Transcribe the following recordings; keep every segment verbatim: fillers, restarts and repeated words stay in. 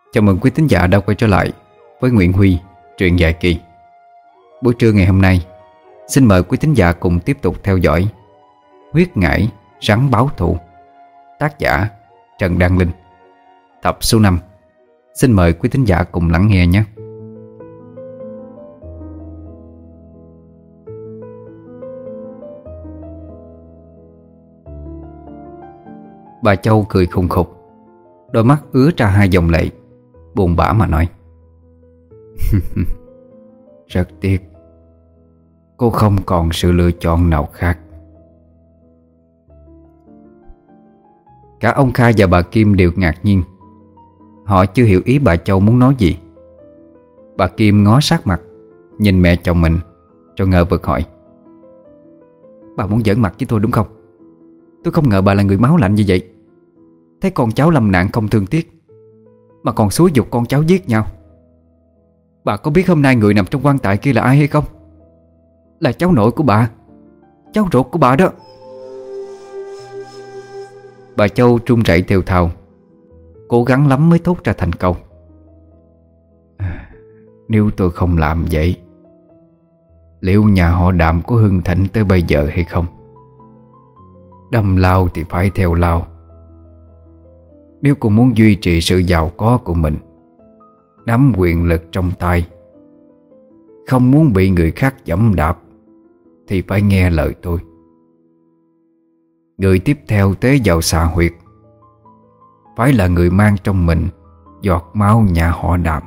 Chào mừng quý thính giả đã quay trở lại với Nguyễn Huy, truyện dài kỳ. Buổi trưa ngày hôm nay, xin mời quý thính giả cùng tiếp tục theo dõi Huyết Ngải Rắn Báo Thù, tác giả Trần Đăng Linh, tập số năm. Xin mời quý thính giả cùng lắng nghe nhé. Bà Châu cười khùng khục, đôi mắt ứa ra hai dòng lệ, buồn bã mà nói: Rất tiếc, cô không còn sự lựa chọn nào khác. Cả ông Kha và bà Kim đều ngạc nhiên. Họ chưa hiểu ý bà Châu muốn nói gì. Bà Kim ngó sát mặt, nhìn mẹ chồng mình, rồi ngờ vực hỏi: Bà muốn giỡn mặt với tôi đúng không? Tôi không ngờ bà là người máu lạnh như vậy. Thấy con cháu lâm nạn không thương tiếc, mà còn xúi giục con cháu giết nhau. Bà có biết hôm nay người nằm trong quan tài kia là ai hay không? Là cháu nội của bà, cháu ruột của bà đó. Bà Châu run rẩy thều thào, cố gắng lắm mới thốt ra thành câu: à, Nếu tôi không làm vậy, liệu nhà họ Đàm có hưng thịnh tới bây giờ hay không? Đâm lao thì phải theo lao. Nếu cô muốn duy trì sự giàu có của mình, nắm quyền lực trong tay, không muốn bị người khác giẫm đạp, thì phải nghe lời tôi. Người tiếp theo tế vào xà huyệt phải là người mang trong mình giọt máu nhà họ Đàm.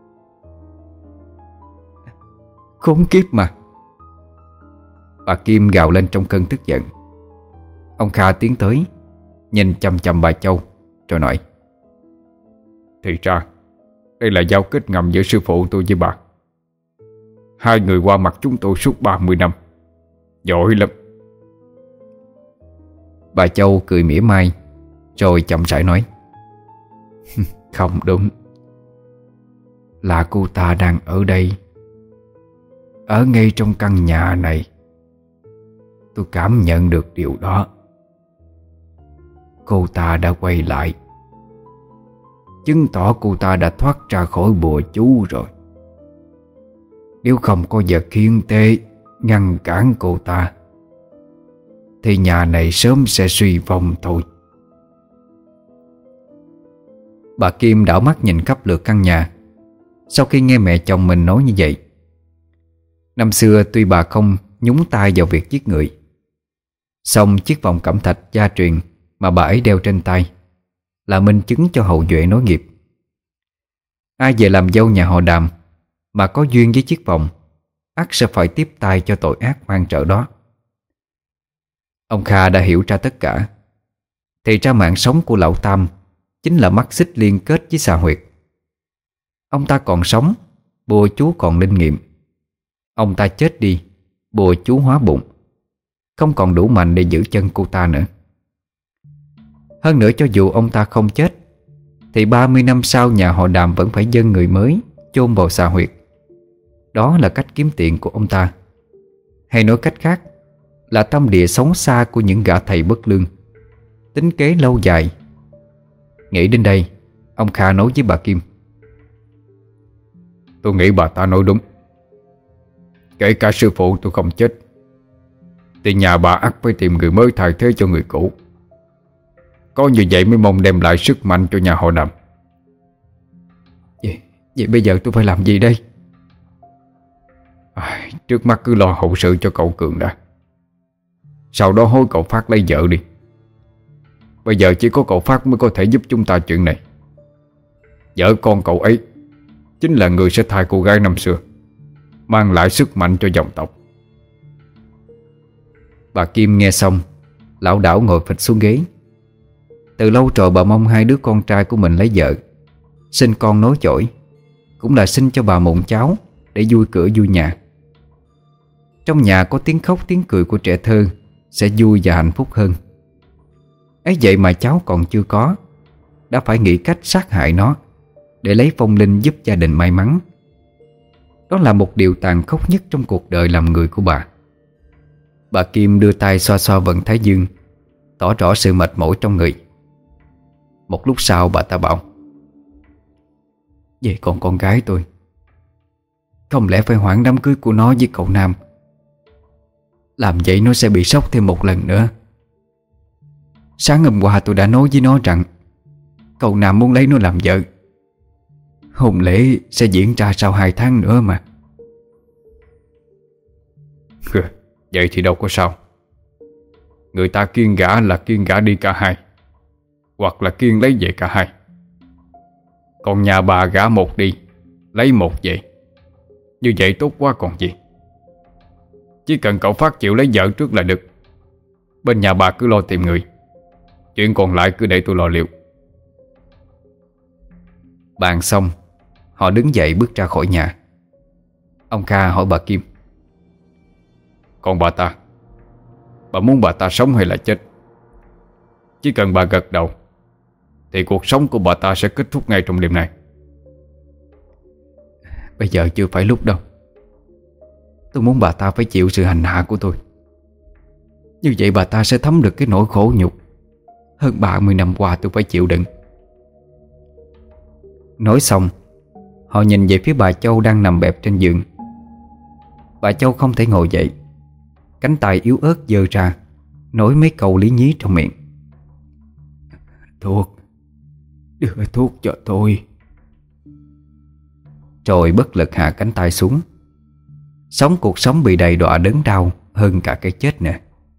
Khốn kiếp mà! Bà Kim gào lên trong cơn tức giận. Ông Kha tiến tới, nhìn chằm chằm bà Châu, rồi nói: Thì ra đây là giao kết ngầm giữa sư phụ tôi với bà. Hai người qua mặt chúng tôi suốt ba mươi năm, giỏi lắm. Bà Châu cười mỉa mai, rồi chậm rãi nói: Không đúng. Là cô ta đang ở đây, ở ngay trong căn nhà này. Tôi cảm nhận được điều đó. Cô ta đã quay lại, chứng tỏ cô ta đã thoát ra khỏi bùa chú rồi. Nếu không có vật hiến tế ngăn cản cô ta, thì nhà này sớm sẽ suy vong thôi. Bà Kim đảo mắt nhìn khắp lượt căn nhà, sau khi nghe mẹ chồng mình nói như vậy. Năm xưa tuy bà không nhúng tay vào việc giết người, song chiếc vòng cẩm thạch gia truyền mà bà ấy đeo trên tay là minh chứng cho hậu duệ nối nghiệp. Ai về làm dâu nhà họ Đàm mà có duyên với chiếc vòng, ắt sẽ phải tiếp tay cho tội ác man rợ đó. Ông Kha đã hiểu ra tất cả. Thì ra mạng sống của lão Tam chính là mắt xích liên kết với xà huyệt. Ông ta còn sống, bùa chú còn linh nghiệm. Ông ta chết đi, bùa chú hóa bụng, không còn đủ mạnh để giữ chân cô ta nữa. Hơn nữa, cho dù ông ta không chết, thì ba mươi năm sau nhà họ Đàm vẫn phải dâng người mới chôn vào xà huyệt. Đó là cách kiếm tiền của ông ta. Hay nói cách khác, là tâm địa xấu xa của những gã thầy bất lương, tính kế lâu dài. Nghĩ đến đây, ông Kha nói với bà Kim: Tôi nghĩ bà ta nói đúng. Kể cả sư phụ tôi không chết, thì nhà bà ắt phải tìm người mới thay thế cho người cũ. Có như vậy mới mong đem lại sức mạnh cho nhà họ Đàm. Vậy, vậy bây giờ tôi phải làm gì đây? À, trước mắt cứ lo hậu sự cho cậu Cường đã. Sau đó hối cậu Phát lấy vợ đi. Bây giờ chỉ có cậu Phát mới có thể giúp chúng ta chuyện này. Vợ con cậu ấy chính là người sẽ thay cô gái năm xưa, mang lại sức mạnh cho dòng tộc. Bà Kim nghe xong, lảo đảo ngồi phịch xuống ghế. Từ lâu rồi bà mong hai đứa con trai của mình lấy vợ, sinh con nối chổi, cũng là sinh cho bà mụn cháu để vui cửa vui nhà. Trong nhà có tiếng khóc tiếng cười của trẻ thơ sẽ vui và hạnh phúc hơn. Ấy vậy mà cháu còn chưa có, đã phải nghĩ cách sát hại nó để lấy phong linh giúp gia đình may mắn. Đó là một điều tàn khốc nhất trong cuộc đời làm người của bà. Bà Kim đưa tay xoa xoa vận thái dương, tỏ rõ sự mệt mỏi trong người. Một lúc sau bà ta bảo: Vậy còn con gái tôi, không lẽ phải hoãn đám cưới của nó với cậu Nam? Làm vậy nó sẽ bị sốc thêm một lần nữa. Sáng hôm qua tôi đã nói với nó rằng cậu Nam muốn lấy nó làm vợ. Hôn lễ sẽ diễn ra sau hai tháng nữa mà. Vậy thì đâu có sao. Người ta kiêng gả là kiêng gả đi cả hai, hoặc là kiêng lấy về cả hai. Còn nhà bà gả một đi, lấy một về, như vậy tốt quá còn gì. Chỉ cần cậu Phát chịu lấy vợ trước là được. Bên nhà bà cứ lo tìm người, chuyện còn lại cứ để tôi lo liệu. Bàn xong, họ đứng dậy bước ra khỏi nhà. Ông Kha hỏi bà Kim: Còn bà ta, bà muốn bà ta sống hay là chết? Chỉ cần bà gật đầu thì cuộc sống của bà ta sẽ kết thúc ngay trong đêm nay. Bây giờ chưa phải lúc đâu. Tôi muốn bà ta phải chịu sự hành hạ của tôi. Như vậy bà ta sẽ thấm được cái nỗi khổ nhục hơn ba mươi năm qua tôi phải chịu đựng. Nói xong, họ nhìn về phía bà Châu đang nằm bẹp trên giường. Bà Châu không thể ngồi dậy, cánh tay yếu ớt giơ ra, nói mấy câu lý nhí trong miệng: Thuốc, đưa thuốc cho tôi. Rồi bất lực hạ cánh tay xuống. Sống cuộc sống bị đầy đọa đớn đau hơn cả cái chết nè.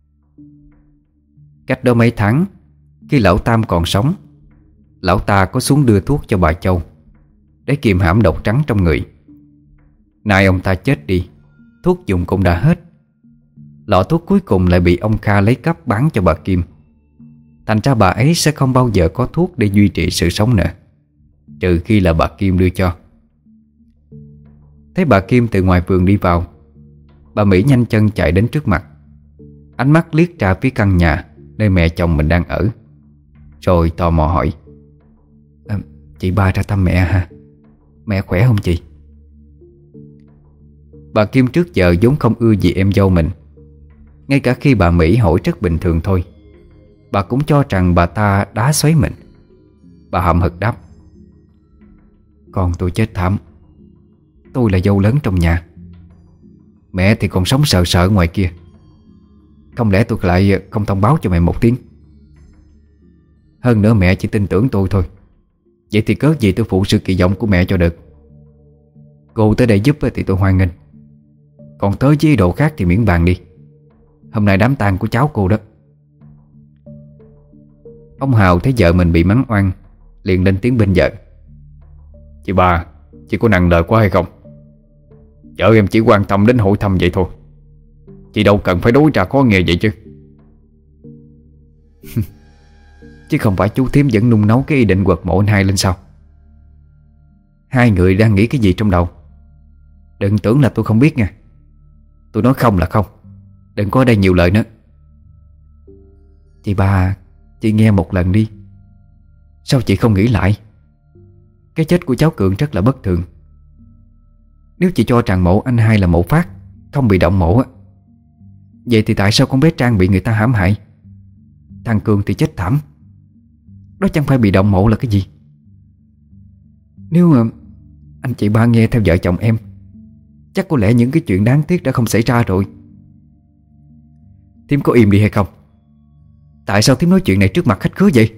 Cách đó mấy tháng, khi lão Tam còn sống, lão ta có xuống đưa thuốc cho bà Châu để kiềm hãm độc trắng trong người. Nay ông ta chết đi, thuốc dùng cũng đã hết. Lọ thuốc cuối cùng lại bị ông Kha lấy cắp bán cho bà Kim. Thành ra bà ấy sẽ không bao giờ có thuốc để duy trì sự sống nữa, trừ khi là bà Kim đưa cho. Thấy bà Kim từ ngoài vườn đi vào, bà Mỹ nhanh chân chạy đến trước mặt, ánh mắt liếc ra phía căn nhà nơi mẹ chồng mình đang ở, rồi tò mò hỏi: à, Chị ba ra thăm mẹ hả? Mẹ khỏe không chị? Bà Kim trước giờ vốn không ưa gì em dâu mình. Ngay cả khi bà Mỹ hỏi rất bình thường thôi, bà cũng cho rằng bà ta đá xoáy mình. Bà hậm hực đáp: Con tôi chết thảm. Tôi là dâu lớn trong nhà, mẹ thì còn sống sợ sợ ngoài kia. Không lẽ tôi lại không thông báo cho mẹ một tiếng? Hơn nữa mẹ chỉ tin tưởng tôi thôi. Vậy thì cớ gì tôi phụ sự kỳ vọng của mẹ cho được. Cô tới đây giúp thì tôi hoan nghênh, còn tới với ý đồ khác thì miễn bàn đi. Hôm nay đám tang của cháu cô đó. Ông Hào thấy vợ mình bị mắng oan, liền lên tiếng bên vợ: Chị ba, chị có nặng lời quá hay không? Vợ em chỉ quan tâm đến hỏi thăm vậy thôi, chị đâu cần phải đối ra khó nghe vậy chứ. Chứ không phải chú thím vẫn nung nấu cái ý định quật mộ anh hai lên sao? Hai người đang nghĩ cái gì trong đầu? Đừng tưởng là tôi không biết nha. Tôi nói không là không. Đừng có ở đây nhiều lời nữa. Chị ba, chị nghe một lần đi. Sao chị không nghĩ lại? Cái chết của cháu Cường rất là bất thường. Nếu chị cho rằng mộ anh hai là mộ Phát, không bị động mộ á, vậy thì tại sao con bé Trang bị người ta hãm hại? Thằng Cường thì chết thảm. Đó chẳng phải bị động mộ là cái gì? Nếu mà anh chị ba nghe theo vợ chồng em, chắc có lẽ những cái chuyện đáng tiếc đã không xảy ra rồi. Thím có im đi hay không? Tại sao thím nói chuyện này trước mặt khách khứa vậy?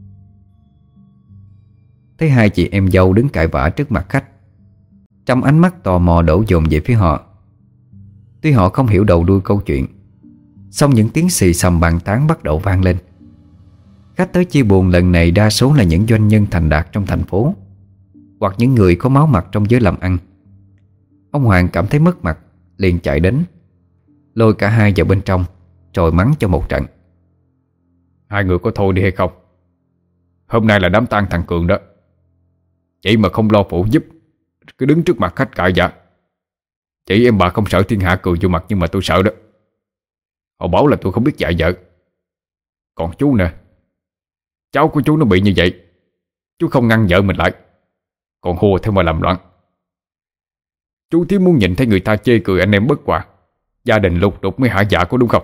Thấy hai chị em dâu đứng cãi vã trước mặt khách, trong ánh mắt tò mò đổ dồn về phía họ. Tuy họ không hiểu đầu đuôi câu chuyện, song những tiếng xì xầm bàn tán bắt đầu vang lên. Khách tới chia buồn lần này đa số là những doanh nhân thành đạt trong thành phố, hoặc những người có máu mặt trong giới làm ăn. Ông Hoàng cảm thấy mất mặt, liền chạy đến, lôi cả hai vào bên trong, rồi mắng cho một trận. Hai người có thôi đi hay không? Hôm nay là đám tang thằng Cường đó. Chị mà không lo phụ giúp, cứ đứng trước mặt khách cãi dạ. Chị em bà không sợ thiên hạ cười vô mặt, nhưng mà tôi sợ đó. Họ bảo là tôi không biết dạy vợ. Còn chú nè, cháu của chú nó bị như vậy, chú không ngăn vợ mình lại, còn hùa theo mà làm loạn. Chú thiếu muốn nhìn thấy người ta chê cười anh em bất hòa, gia đình lục đục mới hả dạ, có đúng không?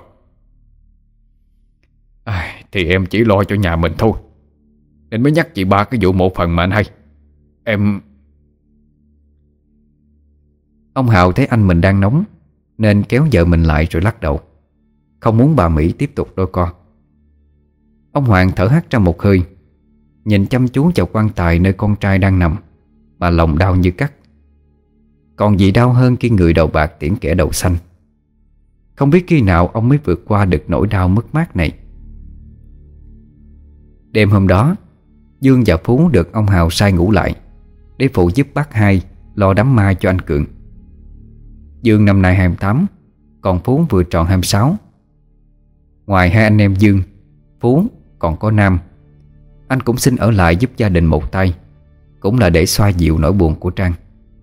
À, thì em chỉ lo cho nhà mình thôi, nên mới nhắc chị ba cái vụ mộ phần mà anh hay. Em... Ông Hào thấy anh mình đang nóng nên kéo vợ mình lại rồi lắc đầu, không muốn bà Mỹ tiếp tục đôi co. Ông Hoàng thở hắt ra một hơi, nhìn chăm chú vào quan tài nơi con trai đang nằm mà lòng đau như cắt. Còn gì đau hơn khi người đầu bạc tiễn kẻ đầu xanh. Không biết khi nào ông mới vượt qua được nỗi đau mất mát này. Đêm hôm đó, Dương và Phú được ông Hào sai ngủ lại để phụ giúp bác hai lo đám ma cho anh Cường. Dương năm nay hai mươi tám, còn Phú vừa tròn hai mươi sáu. Ngoài hai anh em Dương, Phú còn có Nam. Anh cũng xin ở lại giúp gia đình một tay, cũng là để xoa dịu nỗi buồn của Trang.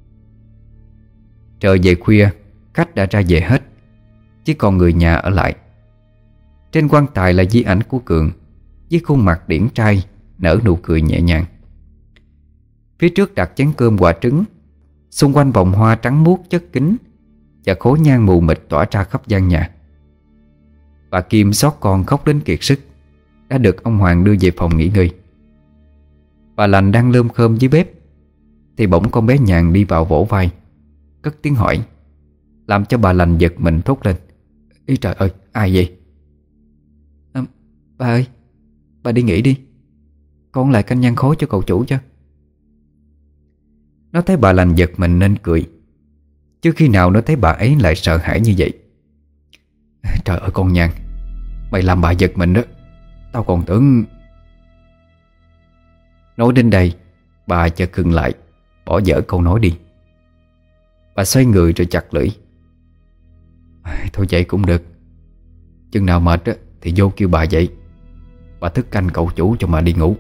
Trời về khuya, khách đã ra về hết, chỉ còn người nhà ở lại. Trên quan tài là di ảnh của Cường với khuôn mặt điển trai nở nụ cười nhẹ nhàng. Phía trước đặt chén cơm quả trứng, xung quanh vòng hoa trắng muốt chất kính và khối nhang mù mịt tỏa ra khắp gian nhà. Bà Kim xót con khóc đến kiệt sức đã được ông Hoàng đưa về phòng nghỉ ngơi. Bà Lành đang lơm khơm dưới bếp thì bỗng con bé Nhàn đi vào vỗ vai, cất tiếng hỏi, làm cho bà Lành giật mình thốt lên: "Ý trời ơi, ai vậy?" À, "Bà ơi, bà đi nghỉ đi, con lại canh nhang khói cho cậu chủ chứ." Nó thấy bà Lành giật mình nên cười, chứ khi nào nó thấy bà ấy lại sợ hãi như vậy. "Trời ơi con Nhàn, mày làm bà giật mình đó. Tao còn tưởng..." Nói đến đây, bà chợt khựng lại, bỏ dở câu nói đi. Bà xoay người rồi chặt lưỡi: "Thôi vậy cũng được. Chừng nào mệt á, thì vô kêu bà dậy. Bà thức canh cậu chủ cho mà đi ngủ."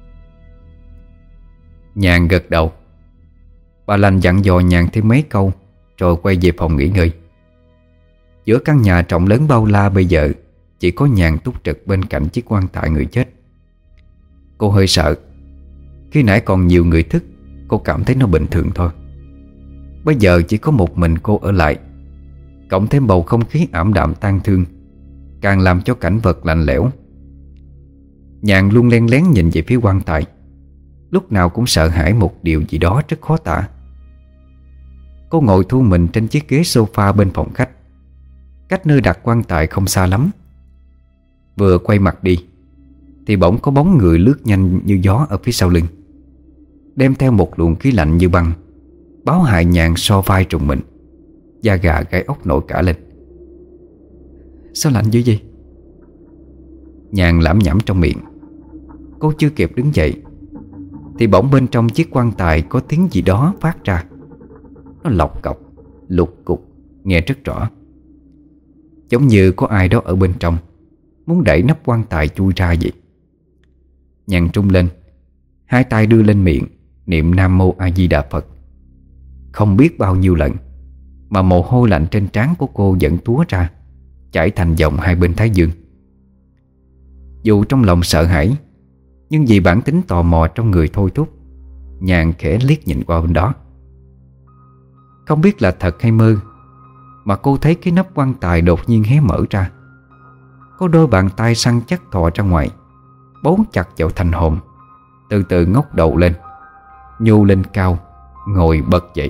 Nhàn gật đầu. Bà Lành dặn dò Nhàn thêm mấy câu rồi quay về phòng nghỉ ngơi. Giữa căn nhà rộng lớn bao la bây giờ chỉ có Nhàn túc trực bên cạnh chiếc quan tài người chết. Cô hơi sợ. Khi nãy còn nhiều người thức, cô cảm thấy nó bình thường thôi. Bây giờ chỉ có một mình cô ở lại, cộng thêm bầu không khí ảm đạm tang thương, càng làm cho cảnh vật lạnh lẽo. Nhàn luôn len lén nhìn về phía quan tài, lúc nào cũng sợ hãi một điều gì đó rất khó tả. Cô ngồi thu mình trên chiếc ghế sofa bên phòng khách, cách nơi đặt quan tài không xa lắm. Vừa quay mặt đi thì bỗng có bóng người lướt nhanh như gió ở phía sau lưng, đem theo một luồng khí lạnh như băng, báo hại Nhàn so vai trùng mình, da gà gáy ốc nổi cả lên. "Sao lạnh dữ vậy?" Nhàn lẩm nhẩm trong miệng. Cô chưa kịp đứng dậy thì bỗng bên trong chiếc quan tài có tiếng gì đó phát ra. Nó lọc cọc, lục cục, nghe rất rõ, giống như có ai đó ở bên trong muốn đẩy nắp quan tài chui ra vậy. Nhàn trung lên, hai tay đưa lên miệng niệm Nam Mô A Di Đà Phật. Không biết bao nhiêu lần mà mồ hôi lạnh trên trán của cô vẫn túa ra, chảy thành dòng hai bên thái dương. Dù trong lòng sợ hãi, nhưng vì bản tính tò mò trong người thôi thúc, Nhàn khẽ liếc nhìn qua bên đó. Không biết là thật hay mơ mà cô thấy cái nắp quan tài đột nhiên hé mở ra. Có đôi bàn tay săn chắc thò ra ngoài, bấu chặt vào thành hồn, từ từ ngóc đầu lên, nhô lên cao, ngồi bật dậy.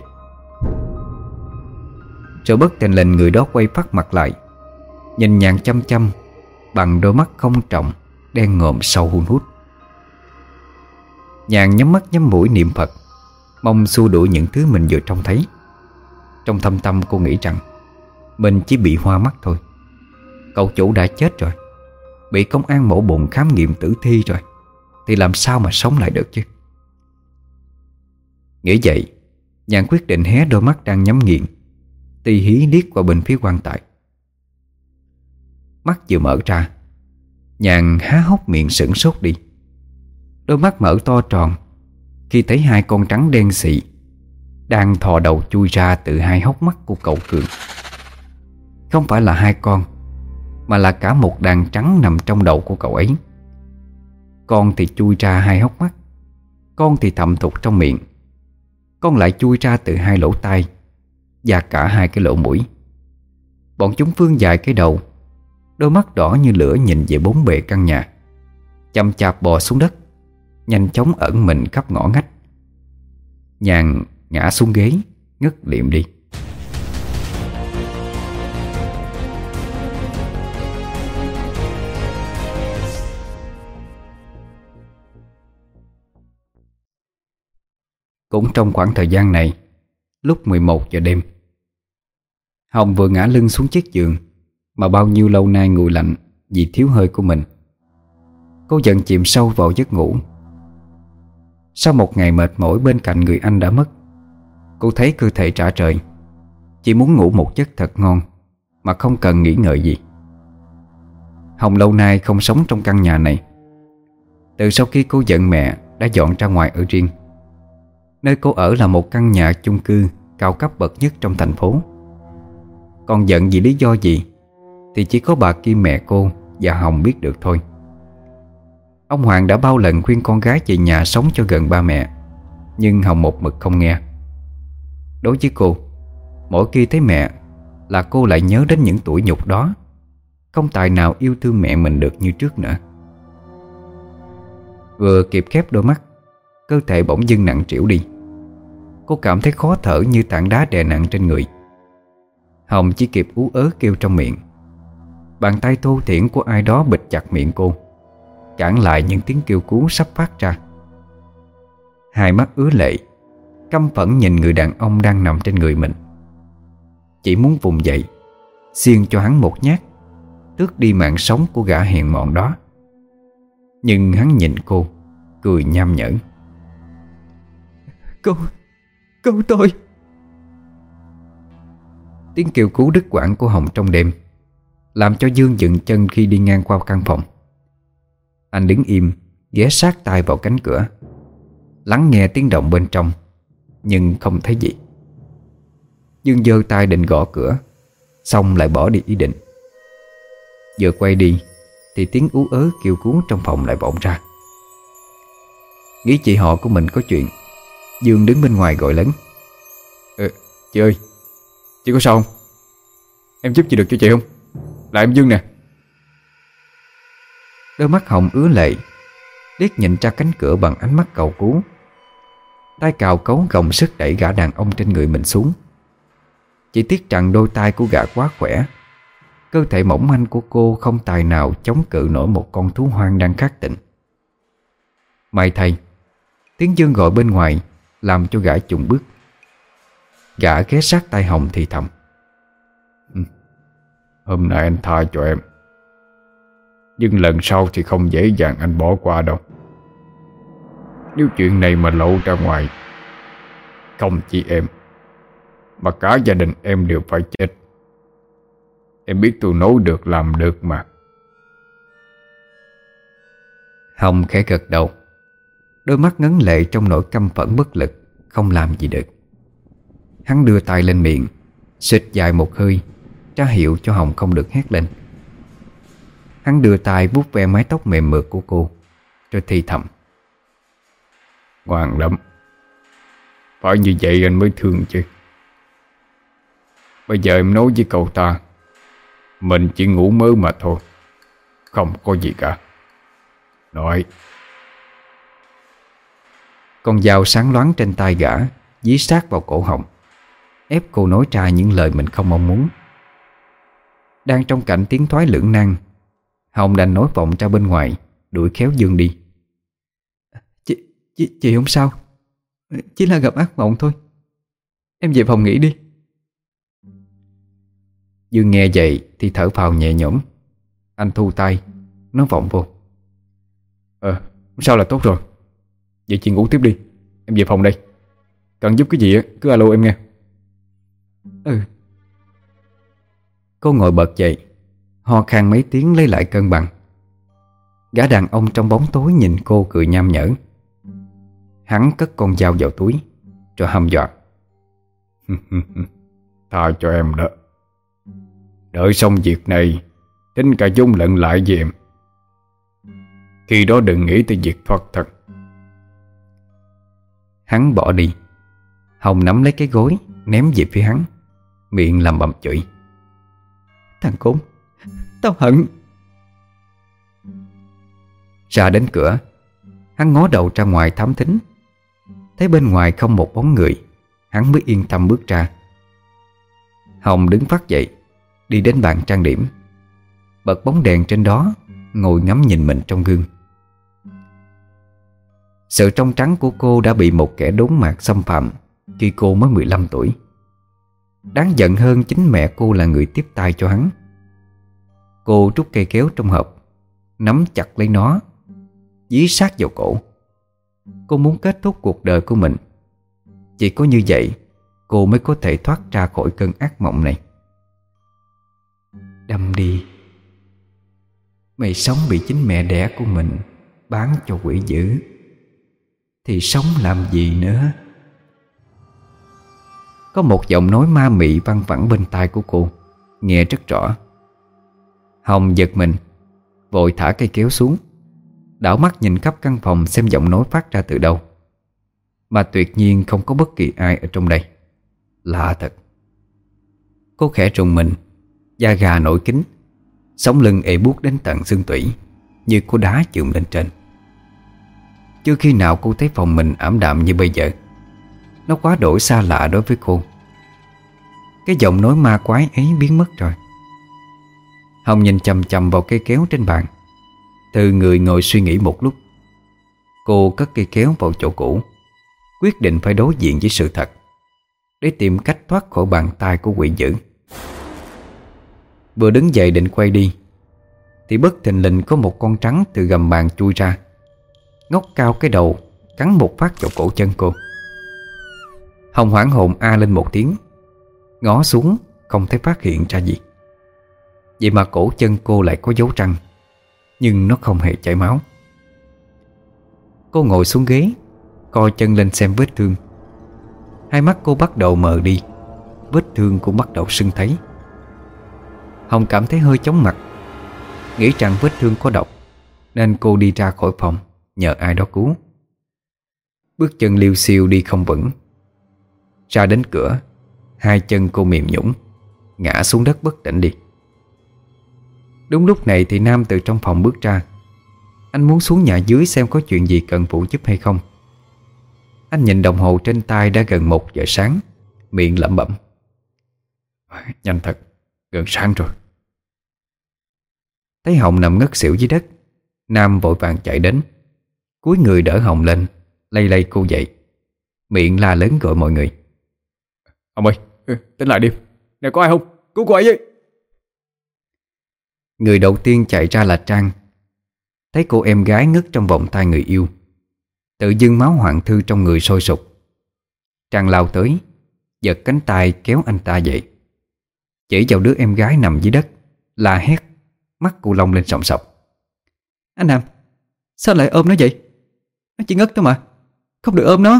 Rồi bất thình lình người đó quay phát mặt lại, nhìn Nhàn chăm chăm bằng đôi mắt không tròng, đen ngòm sâu hun hút. Nhàn nhắm mắt nhắm mũi niệm Phật, mong xua đuổi những thứ mình vừa trông thấy. Trong thâm tâm cô nghĩ rằng mình chỉ bị hoa mắt thôi. Cậu chủ đã chết rồi, bị công an mổ bụng khám nghiệm tử thi rồi, thì làm sao mà sống lại được chứ. Nghĩ vậy, Nhàn quyết định hé đôi mắt đang nhắm nghiền, tì hí liếc qua bên phía quan tài. Mắt vừa mở ra, Nhàn há hốc miệng sửng sốt đi. Đôi mắt mở to tròn khi thấy hai con trắng đen xị đang thò đầu chui ra từ hai hốc mắt của cậu Cường. Không phải là hai con, mà là cả một đàn trắng nằm trong đầu của cậu ấy. Con thì chui ra hai hốc mắt, con thì thầm thục trong miệng, con lại chui ra từ hai lỗ tai và cả hai cái lỗ mũi. Bọn chúng vươn dài cái đầu, đôi mắt đỏ như lửa nhìn về bốn bề căn nhà, chậm chạp bò xuống đất, nhanh chóng ẩn mình khắp ngõ ngách. Nhàn ngã xuống ghế, ngất liệm đi. Cũng trong khoảng thời gian này, lúc mười một giờ đêm, Hồng vừa ngã lưng xuống chiếc giường mà bao nhiêu lâu nay nguội lạnh vì thiếu hơi của mình. Cô dần chìm sâu vào giấc ngủ. Sau một ngày mệt mỏi bên cạnh người anh đã mất, cô thấy cơ thể trả trời, chỉ muốn ngủ một giấc thật ngon mà không cần nghĩ ngợi gì. Hồng lâu nay không sống trong căn nhà này. Từ sau khi cô giận mẹ đã dọn ra ngoài ở riêng. Nơi cô ở là một căn nhà chung cư cao cấp bậc nhất trong thành phố. Còn giận vì lý do gì thì chỉ có bà Kim mẹ cô và Hồng biết được thôi. Ông Hoàng đã bao lần khuyên con gái về nhà sống cho gần ba mẹ, nhưng Hồng một mực không nghe. Đối với cô, mỗi khi thấy mẹ là cô lại nhớ đến những tủi nhục đó, không tài nào yêu thương mẹ mình được như trước nữa. Vừa kịp khép đôi mắt, cơ thể bỗng dưng nặng trĩu đi. Cô cảm thấy khó thở như tảng đá đè nặng trên người. Hồng chỉ kịp ú ớ kêu trong miệng. Bàn tay thô thiển của ai đó bịt chặt miệng cô, cản lại những tiếng kêu cứu sắp phát ra. Hai mắt ứa lệ, căm phẫn nhìn người đàn ông đang nằm trên người mình. Chỉ muốn vùng dậy, xiên cho hắn một nhát, tước đi mạng sống của gã hèn mọn đó. Nhưng hắn nhìn cô, cười nham nhở. Cô, cô tôi. Tiếng kêu cứu đứt quãng của Hồng trong đêm làm cho Dương dựng chân khi đi ngang qua căn phòng. Anh đứng im, ghé sát tai vào cánh cửa, lắng nghe tiếng động bên trong, nhưng không thấy gì. Dương giơ tay định gõ cửa, xong lại bỏ đi ý định. Vừa quay đi thì tiếng ú ớ kêu cứu trong phòng lại vọng ra. Nghĩ chị họ của mình có chuyện, Dương đứng bên ngoài gọi lớn. Ờ, chị ơi, chị có sao không? Em giúp chị được cho chị không? Là em Dương nè. Đôi mắt Hồng ứa lệ, liếc nhìn ra cánh cửa bằng ánh mắt cầu cứu. Tay cào cấu gồng sức đẩy gã đàn ông trên người mình xuống. Chỉ tiếc rằng đôi tay của gã quá khỏe, cơ thể mỏng manh của cô không tài nào chống cự nổi một con thú hoang đang khát tỉnh. May thay, tiếng Dương gọi bên ngoài làm cho gã chùng bước. Gã ghé sát tay Hồng thì thầm. Hôm nay anh tha cho em, nhưng lần sau thì không dễ dàng anh bỏ qua đâu. Nếu chuyện này mà lộ ra ngoài, không chỉ em mà cả gia đình em đều phải chết. Em biết tôi nói được làm được mà. Hồng khẽ gật đầu, đôi mắt ngấn lệ trong nỗi căm phẫn bất lực, không làm gì được. Hắn đưa tay lên miệng, xịt dài một hơi, ra hiệu cho Hồng không được hét lên. Hắn đưa tay vuốt ve mái tóc mềm mượt của cô, rồi thì thầm. Ngoan lắm, phải như vậy anh mới thương chứ. Bây giờ em nói với cậu ta, mình chỉ ngủ mơ mà thôi, không có gì cả. Nói. Con dao sáng loáng trên tay gã dí sát vào cổ Hồng, ép cô nói ra những lời mình không mong muốn. Đang trong cảnh tiến thoái lưỡng nan, Hồng đành nói vọng ra bên ngoài, đuổi khéo Dương đi. Chị, chị, chị không sao, chỉ là gặp ác mộng thôi. Em về phòng nghỉ đi. Dương nghe vậy thì thở phào nhẹ nhõm. Anh thu tay, nói vọng vô. Ờ, sao là tốt rồi. Vậy chị ngủ tiếp đi, em về phòng đây. Cần giúp cái gì cứ alo em nghe. Ừ. Cô ngồi bật dậy, ho khan mấy tiếng lấy lại cân bằng. Gã đàn ông trong bóng tối nhìn cô cười nham nhở. Hắn cất con dao vào túi, rồi hăm dọa. Tha cho em đó. Đợi xong việc này, tính cả Dung lận lại về em. Khi đó đừng nghĩ tới việc thoát thân. Hắn bỏ đi. Hồng nắm lấy cái gối, ném về phía hắn, miệng lầm bầm chửi. Thằng khốn, tao hận. Ra đến cửa, hắn ngó đầu ra ngoài thám thính. Thấy bên ngoài không một bóng người, hắn mới yên tâm bước ra. Hồng đứng phát dậy, đi đến bàn trang điểm, bật bóng đèn trên đó, ngồi ngắm nhìn mình trong gương. Sự trong trắng của cô đã bị một kẻ đốn mạt xâm phạm khi cô mới mười lăm tuổi. Đáng giận hơn chính mẹ cô là người tiếp tay cho hắn. Cô rút cây kéo trong hộp, nắm chặt lấy nó, dí sát vào cổ. Cô muốn kết thúc cuộc đời của mình. Chỉ có như vậy cô mới có thể thoát ra khỏi cơn ác mộng này. Đâm đi. Mày sống bị chính mẹ đẻ của mình bán cho quỷ dữ thì sống làm gì nữa? Có một giọng nói ma mị văng vẳng bên tai của cô, nghe rất rõ. Hồng giật mình, vội thả cây kéo xuống, đảo mắt nhìn khắp căn phòng xem giọng nói phát ra từ đâu. Mà tuyệt nhiên không có bất kỳ ai ở trong đây. Lạ thật. Cô khẽ rùng mình, da gà nổi kính, sống lưng ê buốt đến tận xương tủy, như có đá chườm lên trên. Chưa khi nào cô thấy phòng mình ảm đạm như bây giờ. Nó quá đổi xa lạ đối với cô. Cái giọng nói ma quái ấy biến mất rồi. Hồng nhìn chằm chằm vào cây kéo trên bàn, từ người ngồi suy nghĩ một lúc. Cô cất cây kéo vào chỗ cũ, quyết định phải đối diện với sự thật để tìm cách thoát khỏi bàn tay của quỷ dữ. Vừa đứng dậy định quay đi thì bất thình lình có một con trắng từ gầm bàn chui ra, ngóc cao cái đầu, cắn một phát vào cổ chân cô. Hồng hoảng hồn a lên một tiếng, ngó xuống không thấy phát hiện ra gì. Vậy mà cổ chân cô lại có dấu răng, nhưng nó không hề chảy máu. Cô ngồi xuống ghế, coi chân lên xem vết thương. Hai mắt cô bắt đầu mờ đi, vết thương cũng bắt đầu sưng tấy. Hồng cảm thấy hơi chóng mặt, nghĩ rằng vết thương có độc, nên cô đi ra khỏi phòng nhờ ai đó cứu. Bước chân liêu xiêu đi không vững. Ra đến cửa, hai chân cô mềm nhũn, ngã xuống đất bất tỉnh đi. Đúng lúc này thì Nam từ trong phòng bước ra. Anh muốn xuống nhà dưới xem có chuyện gì cần phụ giúp hay không. Anh nhìn đồng hồ trên tay đã gần một giờ sáng, miệng lẩm bẩm: nhanh thật, gần sáng rồi. Thấy Hồng nằm ngất xỉu dưới đất, Nam vội vàng chạy đến, cúi người đỡ Hồng lên, lay lay cô dậy, miệng la lớn gọi mọi người: ông ơi, tỉnh lại đi, nè có ai không, cứu cô ấy với. Người đầu tiên chạy ra là Trang. Thấy cô em gái ngất trong vòng tay người yêu, tự dưng máu hoạn thư trong người sôi sục. Trang lao tới, giật cánh tay kéo anh ta dậy, chỉ vào đứa em gái nằm dưới đất, la hét, mắt cô long lên sòng sọc: anh Nam, sao lại ôm nó vậy? Nó chỉ ngất thôi mà, không được ôm nó.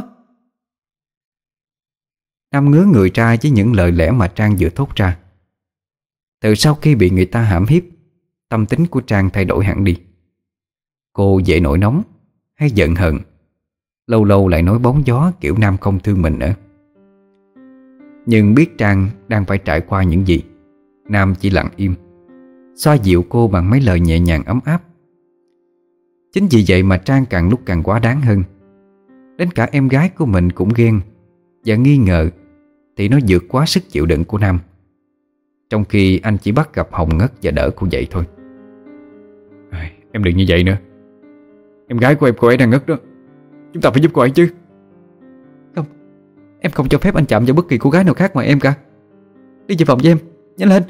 Nam ngứa người ra với những lời lẽ mà Trang vừa thốt ra. Từ sau khi bị người ta hãm hiếp, tâm tính của Trang thay đổi hẳn đi. Cô dễ nổi nóng hay giận hờn, lâu lâu lại nói bóng gió kiểu Nam không thương mình nữa. Nhưng biết Trang đang phải trải qua những gì, Nam chỉ lặng im, xoa dịu cô bằng mấy lời nhẹ nhàng ấm áp. Chính vì vậy mà Trang càng lúc càng quá đáng hơn. Đến cả em gái của mình cũng ghen và nghi ngờ, thì nó vượt quá sức chịu đựng của Nam. Trong khi anh chỉ bắt gặp Hồng ngất và đỡ cô dậy thôi. À, em đừng như vậy nữa. Em gái của em, cô ấy đang ngất đó. Chúng ta phải giúp cô ấy chứ. Không, em không cho phép anh chạm vào bất kỳ cô gái nào khác ngoài em cả. Đi về phòng với em, nhanh lên.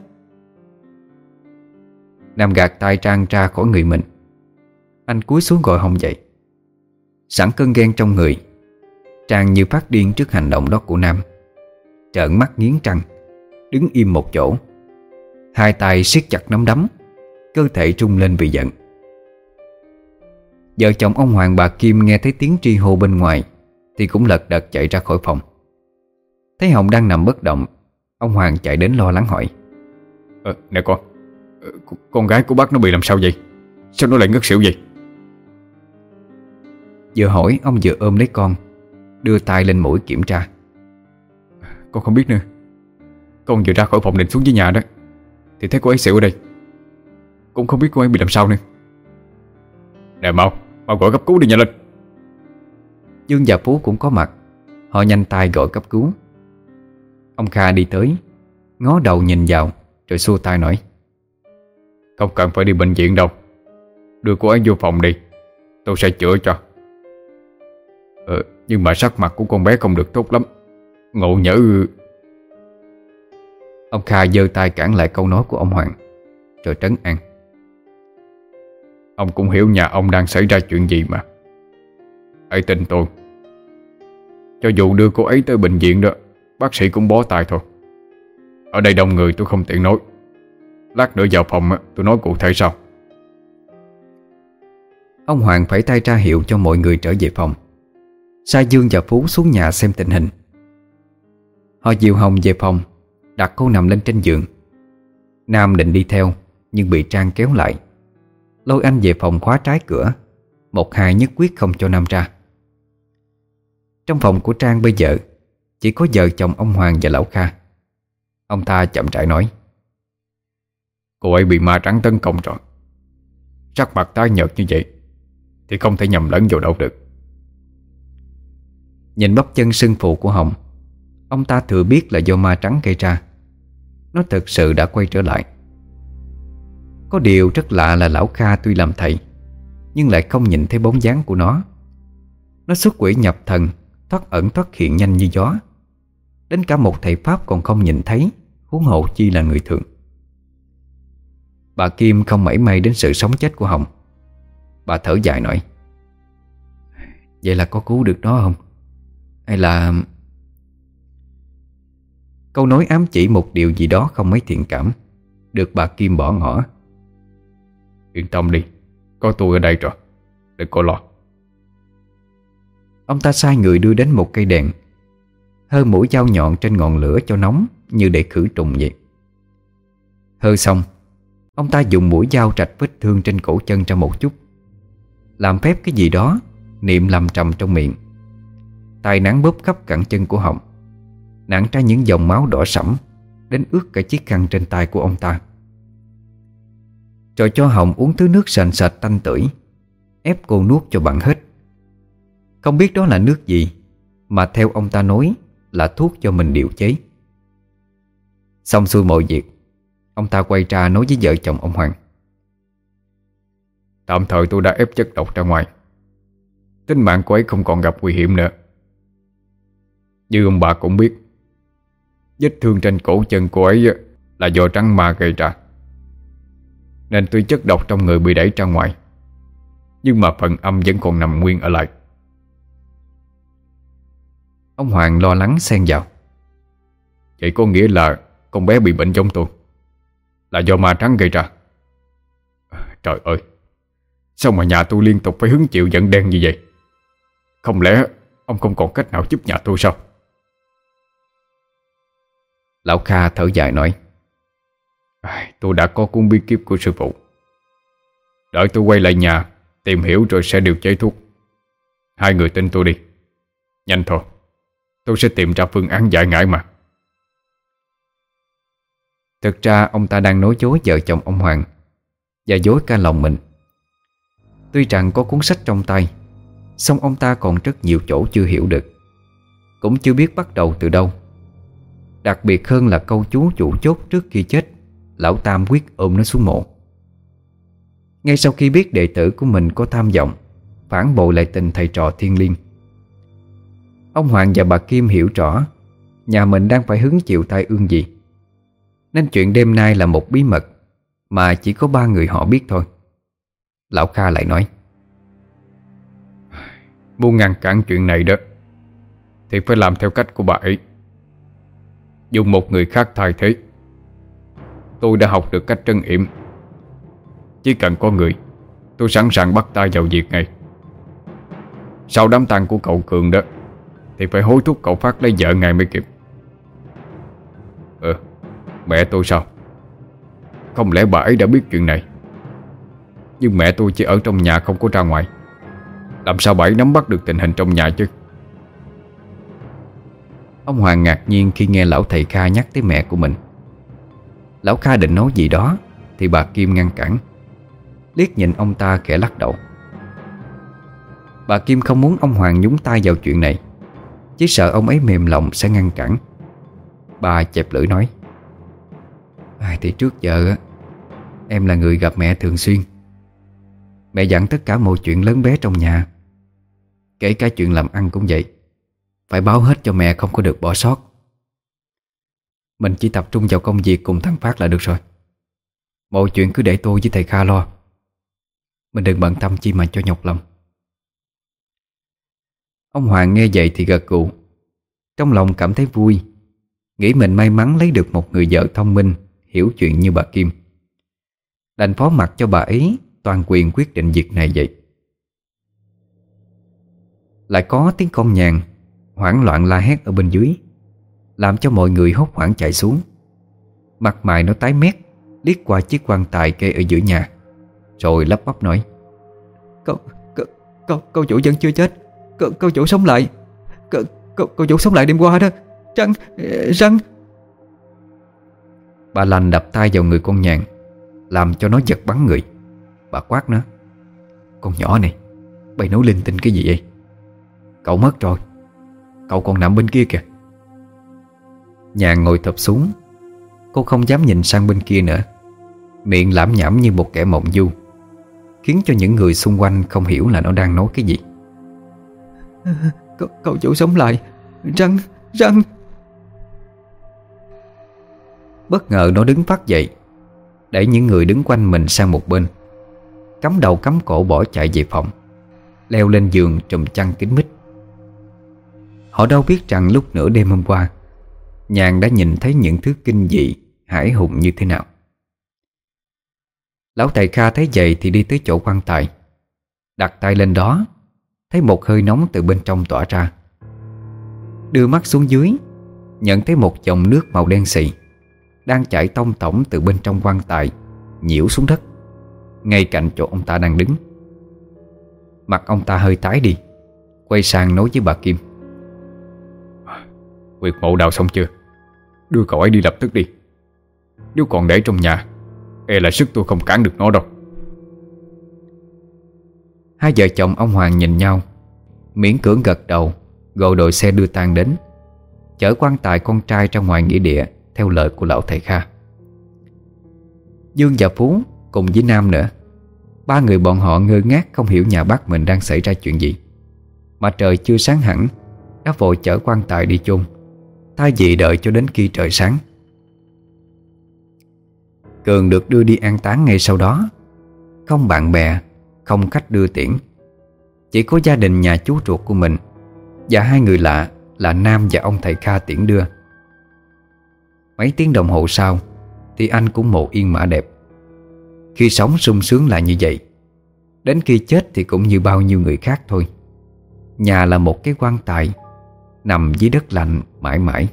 Nam gạt tay Trang ra khỏi người mình. Anh cúi xuống gọi Hồng dậy. Sẵn cơn ghen trong người, Trang như phát điên trước hành động đó của Nam, trợn mắt nghiến răng, đứng im một chỗ, hai tay siết chặt nắm đấm, cơ thể rung lên vì giận. Vợ chồng ông Hoàng bà Kim nghe thấy tiếng tri hô bên ngoài thì cũng lật đật chạy ra khỏi phòng. Thấy Hồng đang nằm bất động, ông Hoàng chạy đến lo lắng hỏi: Ờ, nè con, con gái của bác nó bị làm sao vậy? Sao nó lại ngất xỉu vậy? Vừa hỏi ông vừa ôm lấy con, đưa tay lên mũi kiểm tra. Con không biết nữa. Con vừa ra khỏi phòng định xuống dưới nhà đó thì thấy cô ấy xỉu ở đây. Cũng không biết cô ấy bị làm sao nữa. Nè mau, mau gọi cấp cứu đi nhanh lên. Dương và Phú cũng có mặt. Họ nhanh tay gọi cấp cứu. Ông Kha đi tới, ngó đầu nhìn vào rồi xua tay nói: Không cần phải đi bệnh viện đâu, đưa cô ấy vô phòng đi, tôi sẽ chữa cho. Nhưng mà sắc mặt của con bé không được tốt lắm. Ngộ nhỡ. Ông Kha giơ tay cản lại câu nói của ông Hoàng, rồi trấn an. Ông cũng hiểu nhà ông đang xảy ra chuyện gì mà. Hãy tin tôi, cho dù đưa cô ấy tới bệnh viện đó, bác sĩ cũng bó tay thôi. Ở đây đông người tôi không tiện nói. Lát nữa vào phòng tôi nói cụ thể sau. Ông Hoàng phải tay ra hiệu cho mọi người trở về phòng, sai Dương và Phú xuống nhà xem tình hình. Họ dìu Hồng về phòng, đặt cô nằm lên trên giường. Nam định đi theo, nhưng bị Trang kéo lại, lôi anh về phòng khóa trái cửa, một hai nhất quyết không cho Nam ra. Trong phòng của Trang bây giờ chỉ có vợ chồng ông Hoàng và lão Kha. Ông ta chậm rãi nói: Cô ấy bị ma trắng tấn công rồi. Sắc mặt tái nhợt như vậy thì không thể nhầm lẫn vào đâu được. Nhìn bắp chân sưng phù của Hồng, ông ta thừa biết là do ma trắng gây ra. Nó thực sự đã quay trở lại. Có điều rất lạ là lão Kha tuy làm thầy, nhưng lại không nhìn thấy bóng dáng của nó. Nó xuất quỷ nhập thần, thoát ẩn thoát hiện nhanh như gió. Đến cả một thầy Pháp còn không nhìn thấy, huống hộ chi là người thường. Bà Kim không mảy may đến sự sống chết của Hồng. Bà thở dài nói: Vậy là có cứu được nó không? Hay là... Câu nói ám chỉ một điều gì đó không mấy thiện cảm, được bà Kim bỏ ngỏ. Yên tâm đi, có tôi ở đây rồi, đừng có lo. Ông ta sai người đưa đến một cây đèn, hơ mũi dao nhọn trên ngọn lửa cho nóng, như để khử trùng vậy. Hơ xong, ông ta dùng mũi dao rạch vết thương trên cổ chân ra một chút, làm phép cái gì đó, niệm lầm trầm trong miệng. Tay nắng bóp khắp cẳng chân của Hồng, nặn ra những dòng máu đỏ sẫm đến ướt cả chiếc khăn trên tay của ông ta. Rồi cho Hồng uống thứ nước sền sệt tanh tưởi, ép cô nuốt cho bằng hết. Không biết đó là nước gì, mà theo ông ta nói là thuốc cho mình điều chế. Xong xuôi mọi việc, ông ta quay ra nói với vợ chồng ông Hoàng: Tạm thời tôi đã ép chất độc ra ngoài, tính mạng cô ấy không còn gặp nguy hiểm nữa. Như ông bà cũng biết, vết thương trên cổ chân cô ấy là do trắng ma gây ra. Nên tuy chất độc trong người bị đẩy ra ngoài, nhưng mà phần âm vẫn còn nằm nguyên ở lại. Ông Hoàng lo lắng xen vào: Vậy có nghĩa là con bé bị bệnh giống tôi, là do ma trắng gây ra. Trời ơi, sao mà nhà tôi liên tục phải hứng chịu giận đen như vậy? Không lẽ ông không còn cách nào giúp nhà tôi sao? Lão Kha thở dài nói: Tôi đã có cuốn bí kíp của sư phụ. Đợi tôi quay lại nhà tìm hiểu rồi sẽ điều chế thuốc. Hai người tin tôi đi. Nhanh thôi, tôi sẽ tìm ra phương án giải ngải mà. Thực ra ông ta đang nói dối vợ chồng ông Hoàng, và dối cả lòng mình. Tuy rằng có cuốn sách trong tay, song ông ta còn rất nhiều chỗ chưa hiểu được, cũng chưa biết bắt đầu từ đâu. Đặc biệt hơn là câu chú chủ chốt trước khi chết, lão Tam quyết ôm nó xuống mộ. Ngay sau khi biết đệ tử của mình có tham vọng phản bội lại tình thầy trò thiêng liêng, ông Hoàng và bà Kim hiểu rõ nhà mình đang phải hứng chịu tai ương gì, nên chuyện đêm nay là một bí mật mà chỉ có ba người họ biết thôi. Lão Kha lại nói: Muốn ngăn cản chuyện này đó thì phải làm theo cách của bà ấy, dùng một người khác thay thế. Tôi đã học được cách trấn yểm. Chỉ cần có người, tôi sẵn sàng bắt tay vào việc ngay. Sau đám tang của cậu Cường đó thì phải hối thúc cậu Phát lấy vợ ngay mới kịp. Ừ, mẹ tôi sao? Không lẽ bà ấy đã biết chuyện này? Nhưng mẹ tôi chỉ ở trong nhà không có ra ngoài, làm sao bà ấy nắm bắt được tình hình trong nhà chứ? Ông Hoàng ngạc nhiên khi nghe lão thầy Kha nhắc tới mẹ của mình. Lão Kha định nói gì đó thì bà Kim ngăn cản, liếc nhìn ông ta khẽ lắc đầu. Bà Kim không muốn ông Hoàng nhúng tay vào chuyện này, chỉ sợ ông ấy mềm lòng sẽ ngăn cản. Bà chẹp lưỡi nói: à, Thì trước giờ em là người gặp mẹ thường xuyên. Mẹ dặn tất cả mọi chuyện lớn bé trong nhà, Kể cả chuyện làm ăn cũng vậy, phải báo hết cho mẹ, không có được bỏ sót. Mình chỉ tập trung vào công việc cùng thằng Phát là được rồi. Mọi chuyện cứ để tôi với thầy Kha lo. Mình đừng bận tâm chi mà cho nhọc lòng. Ông Hoàng nghe vậy thì gật gù. Trong lòng cảm thấy vui, nghĩ mình may mắn lấy được một người vợ thông minh, hiểu chuyện như bà Kim. Đành phó mặc cho bà ấy toàn quyền quyết định việc này vậy. Lại có tiếng con nhàn hoảng loạn la hét ở bên dưới, làm cho mọi người hốt hoảng chạy xuống. Mặt mày nó tái mét, liếc qua chiếc quan tài kê ở giữa nhà, rồi lắp bắp nói: Cậu, cậu, cậu, cậu chủ vẫn chưa chết. Cậu, cậu chủ sống lại. Cậu, cậu, cậu chủ sống lại đêm qua đó. Răng, răng. Bà lành đập tay vào người con nhàn, làm cho nó giật bắn người. Bà quát nó: Con nhỏ này, bày nói linh tinh cái gì vậy? Cậu mất rồi, cậu còn nằm bên kia kìa. Nhàn ngồi thụp xuống. Cô không dám nhìn sang bên kia nữa, miệng lảm nhảm như một kẻ mộng du, khiến cho những người xung quanh không hiểu là nó đang nói cái gì. Cậu, cậu chủ sống lại. Răng, răng. Bất ngờ nó đứng phát dậy, đẩy những người đứng quanh mình sang một bên, cắm đầu cắm cổ bỏ chạy về phòng, leo lên giường trùm chăn kín mít. Họ đâu biết rằng lúc nửa đêm hôm qua, Nhàn đã nhìn thấy những thứ kinh dị, hãi hùng như thế nào. Lão thầy Kha thấy vậy thì đi tới chỗ quan tài, đặt tay lên đó, thấy một hơi nóng từ bên trong tỏa ra. Đưa mắt xuống dưới, nhận thấy một dòng nước màu đen xì đang chảy tông tổng từ bên trong quan tài nhiễu xuống đất, ngay cạnh chỗ ông ta đang đứng. Mặt ông ta hơi tái đi, quay sang nói với bà Kim: Huyệt mộ đào xong chưa? Đưa cậu ấy đi lập tức đi. Nếu còn để trong nhà, e là sức tôi không cản được nó đâu. Hai vợ chồng ông Hoàng nhìn nhau, miễn cưỡng gật đầu, gọi đội xe đưa tang đến, chở quan tài con trai ra ngoài nghĩa địa theo lời của lão thầy Kha. Dương và Phú cùng với Nam nữa, ba người bọn họ ngơ ngác không hiểu nhà bác mình đang xảy ra chuyện gì. Mà trời chưa sáng hẳn đã vội chở quan tài đi chôn, thay vì đợi cho đến khi trời sáng. Cường được đưa đi an táng ngay sau đó. Không bạn bè, không khách đưa tiễn, chỉ có gia đình nhà chú ruột của mình và hai người lạ là Nam và ông thầy Kha tiễn đưa. Mấy tiếng đồng hồ sau thì anh cũng mộ yên mã đẹp. Khi sống sung sướng là như vậy, đến khi chết thì cũng như bao nhiêu người khác thôi. Nhà là một cái quan tài nằm dưới đất lạnh mãi mãi.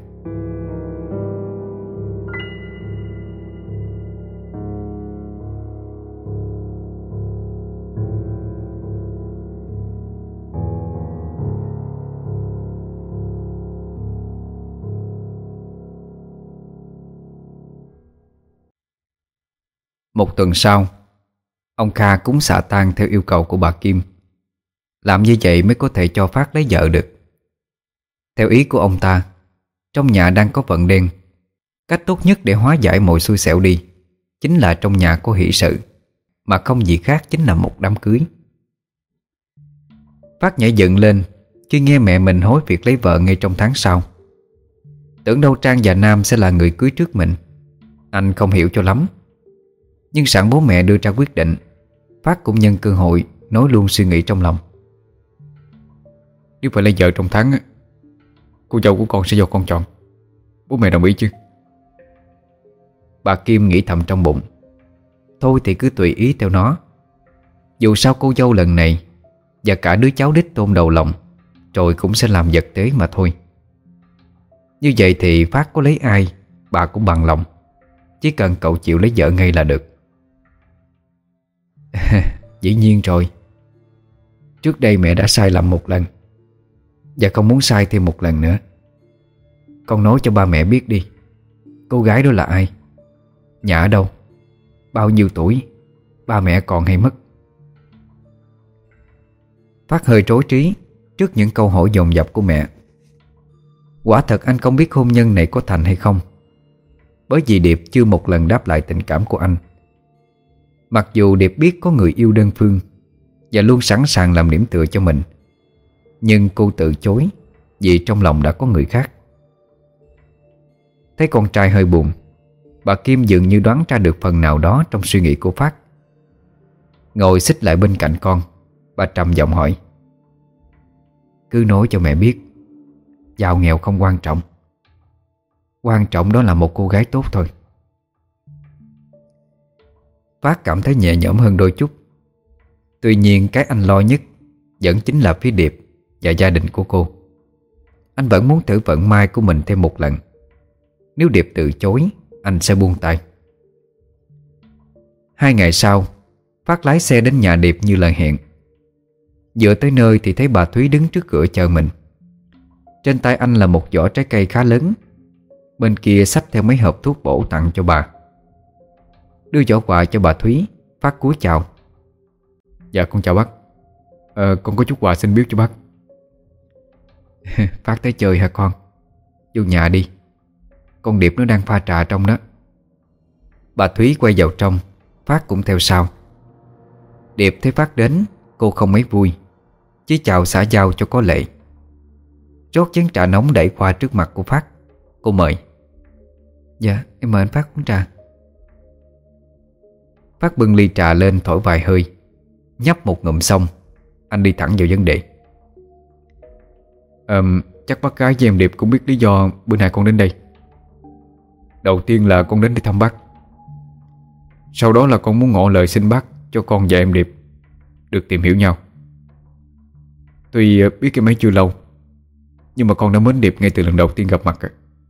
Một tuần sau, ông Kha cúng xạ tang theo yêu cầu của bà Kim. Làm như vậy mới có thể cho Phát lấy vợ được. Theo ý của ông ta, trong nhà đang có vận đen, cách tốt nhất để hóa giải mọi xui xẻo đi chính là trong nhà có hỷ sự, mà không gì khác chính là một đám cưới. Phát nhảy dựng lên khi nghe mẹ mình hối việc lấy vợ ngay trong tháng sau. Tưởng đâu Trang và Nam sẽ là người cưới trước mình. Anh không hiểu cho lắm, nhưng sẵn bố mẹ đưa ra quyết định, Phát cũng nhân cơ hội nói luôn suy nghĩ trong lòng. Nếu phải lấy vợ trong tháng, cô dâu của con sẽ do con chọn. Bố mẹ đồng ý chứ? Bà Kim nghĩ thầm trong bụng, thôi thì cứ tùy ý theo nó. Dù sao cô dâu lần này và cả đứa cháu đích tôn đầu lòng rồi cũng sẽ làm vật tế mà thôi. Như vậy thì Phát có lấy ai bà cũng bằng lòng, chỉ cần cậu chịu lấy vợ ngay là được. Dĩ nhiên rồi. Trước đây mẹ đã sai lầm một lần và không muốn sai thêm một lần nữa. Con nói cho ba mẹ biết đi, cô gái đó là ai, nhà ở đâu, bao nhiêu tuổi, ba mẹ còn hay mất. Phát hơi rối trí trước những câu hỏi dồn dập của mẹ. Quả thật anh không biết hôn nhân này có thành hay không, bởi vì Điệp chưa một lần đáp lại tình cảm của anh. Mặc dù Điệp biết có người yêu đơn phương và luôn sẵn sàng làm điểm tựa cho mình, Nhưng cô từ chối vì trong lòng đã có người khác. Thấy con trai hơi buồn, bà Kim dường như đoán ra được phần nào đó trong suy nghĩ của Phát. Ngồi xích lại bên cạnh con, bà trầm giọng hỏi: "Cứ nói cho mẹ biết, giàu nghèo không quan trọng. Quan trọng đó là một cô gái tốt thôi." Phát cảm thấy nhẹ nhõm hơn đôi chút. Tuy nhiên cái anh lo nhất vẫn chính là phía Điệp và gia đình của cô. Anh vẫn muốn thử vận may của mình thêm một lần. Nếu Điệp từ chối, anh sẽ buông tay. Hai ngày sau, Phát lái xe đến nhà Điệp như lời hẹn. Vừa tới nơi thì thấy bà Thúy đứng trước cửa chờ mình. Trên tay anh là một giỏ trái cây khá lớn. Bên kia xách theo mấy hộp thuốc bổ tặng cho bà. Đưa giỏ quà cho bà Thúy, Phát cúi chào: "Dạ con chào bác. Ờ, con có chút quà xin biếu cho bác." "Phát tới chơi hả con? Vô nhà đi, con Điệp nó đang pha trà trong đó." Bà Thúy quay vào trong, Phát cũng theo sau. Điệp thấy Phát đến, cô không mấy vui, chỉ chào xã giao cho có lệ. Rót chén trà nóng đẩy qua trước mặt của Phát. Cô mời: "Dạ em mời anh Phát uống trà." Phát bưng ly trà lên thổi vài hơi. Nhấp một ngụm xong, anh đi thẳng vào vấn đề. Ờ, chắc bác gái với em Điệp cũng biết lý do bữa nay con đến đây. Đầu tiên là con đến để thăm bác. Sau đó là con muốn ngỏ lời xin bác cho con và em Điệp được tìm hiểu nhau. Tuy biết em ấy chưa lâu, nhưng mà con đã mến Điệp ngay từ lần đầu tiên gặp mặt.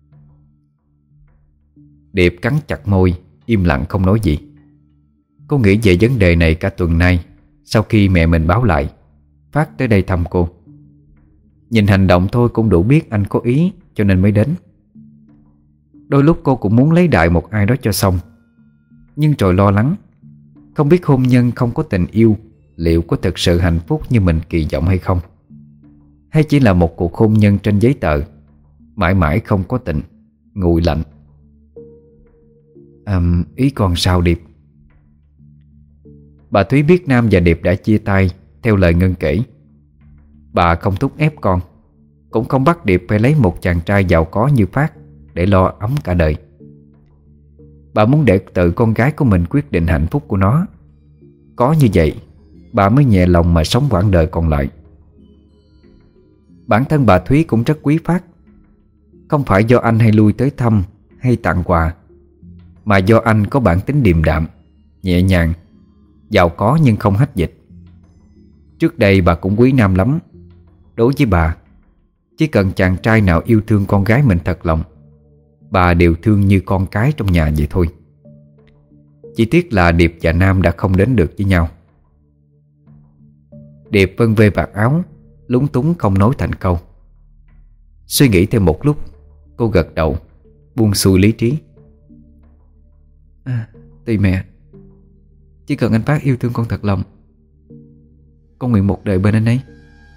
Điệp cắn chặt môi, im lặng không nói gì. Cô nghĩ về vấn đề này cả tuần nay. Sau khi mẹ mình báo lại Phát tới đây thăm cô, nhìn hành động thôi cũng đủ biết anh có ý, cho nên mới đến. Đôi lúc cô cũng muốn lấy đại một ai đó cho xong, nhưng rồi lo lắng không biết hôn nhân không có tình yêu liệu có thực sự hạnh phúc như mình kỳ vọng hay không, hay chỉ là một cuộc hôn nhân trên giấy tờ, mãi mãi không có tình, nguội lạnh. À, ý còn sao Điệp? Bà Thúy biết Nam và Điệp đã chia tay theo lời Ngân kể. Bà không thúc ép con, cũng không bắt Điệp phải lấy một chàng trai giàu có như Phát để lo ấm cả đời. Bà muốn để tự con gái của mình quyết định hạnh phúc của nó. Có như vậy bà mới nhẹ lòng mà sống quãng đời còn lại. Bản thân bà Thúy cũng rất quý Phát. Không phải do anh hay lui tới thăm hay tặng quà, mà do anh có bản tính điềm đạm, nhẹ nhàng, giàu có nhưng không hách dịch. Trước đây bà cũng quý Nam lắm. Đối với bà, chỉ cần chàng trai nào yêu thương con gái mình thật lòng, bà đều thương như con cái trong nhà vậy thôi. Chỉ tiếc là Điệp và Nam đã không đến được với nhau. Điệp vân vê vạt áo, lúng túng không nói thành câu. Suy nghĩ thêm một lúc, cô gật đầu, buông xuôi lý trí. À, tùy mẹ. Chỉ cần anh Phát yêu thương con thật lòng, con nguyện một đời bên anh ấy.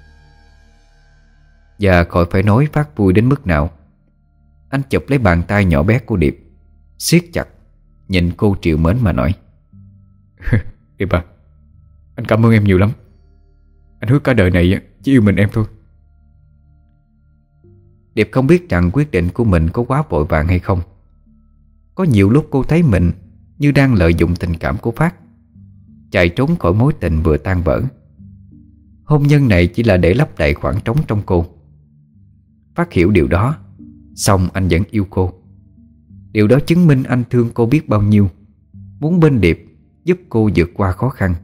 Và khỏi phải nói Phát vui đến mức nào. Anh chụp lấy bàn tay nhỏ bé của Điệp, siết chặt, nhìn cô trìu mến mà nói: Điệp à, anh cảm ơn em nhiều lắm. Anh hứa cả đời này chỉ yêu mình em thôi. Điệp không biết rằng quyết định của mình có quá vội vàng hay không. Có nhiều lúc cô thấy mình như đang lợi dụng tình cảm của Phát, chạy trốn khỏi mối tình vừa tan vỡ. Hôn nhân này chỉ là để lấp đầy khoảng trống trong cô. Phát hiểu điều đó, song anh vẫn yêu cô. Điều đó chứng minh anh thương cô biết bao nhiêu, muốn bên Điệp giúp cô vượt qua khó khăn.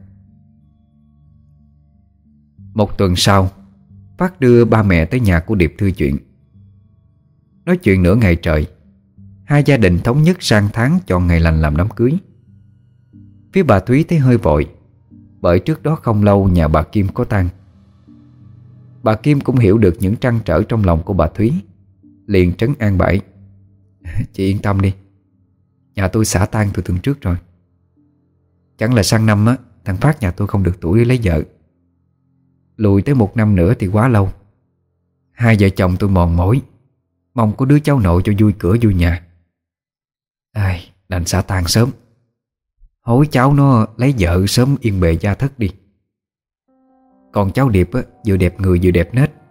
Một tuần sau, Phát đưa ba mẹ tới nhà của Điệp thư chuyện. Nói chuyện nửa ngày trời, hai gia đình thống nhất sang tháng chọn ngày lành làm đám cưới. Phía bà Thúy thấy hơi vội, bởi trước đó không lâu nhà bà Kim có tang. Bà Kim cũng hiểu được những trăn trở trong lòng của bà Thúy, liền trấn an bãi: Chị yên tâm đi, nhà tôi xả tang từ tuần trước rồi. Chẳng là sang năm á, thằng Phát nhà tôi không được tuổi để lấy vợ. Lùi tới một năm nữa thì quá lâu. Hai vợ chồng tôi mòn mỏi, mong có đứa cháu nội cho vui cửa vui nhà. Ai, đành xả tang sớm, hối cháu nó lấy vợ sớm yên bề gia thất đi. Còn cháu Điệp á, vừa đẹp người vừa đẹp nết,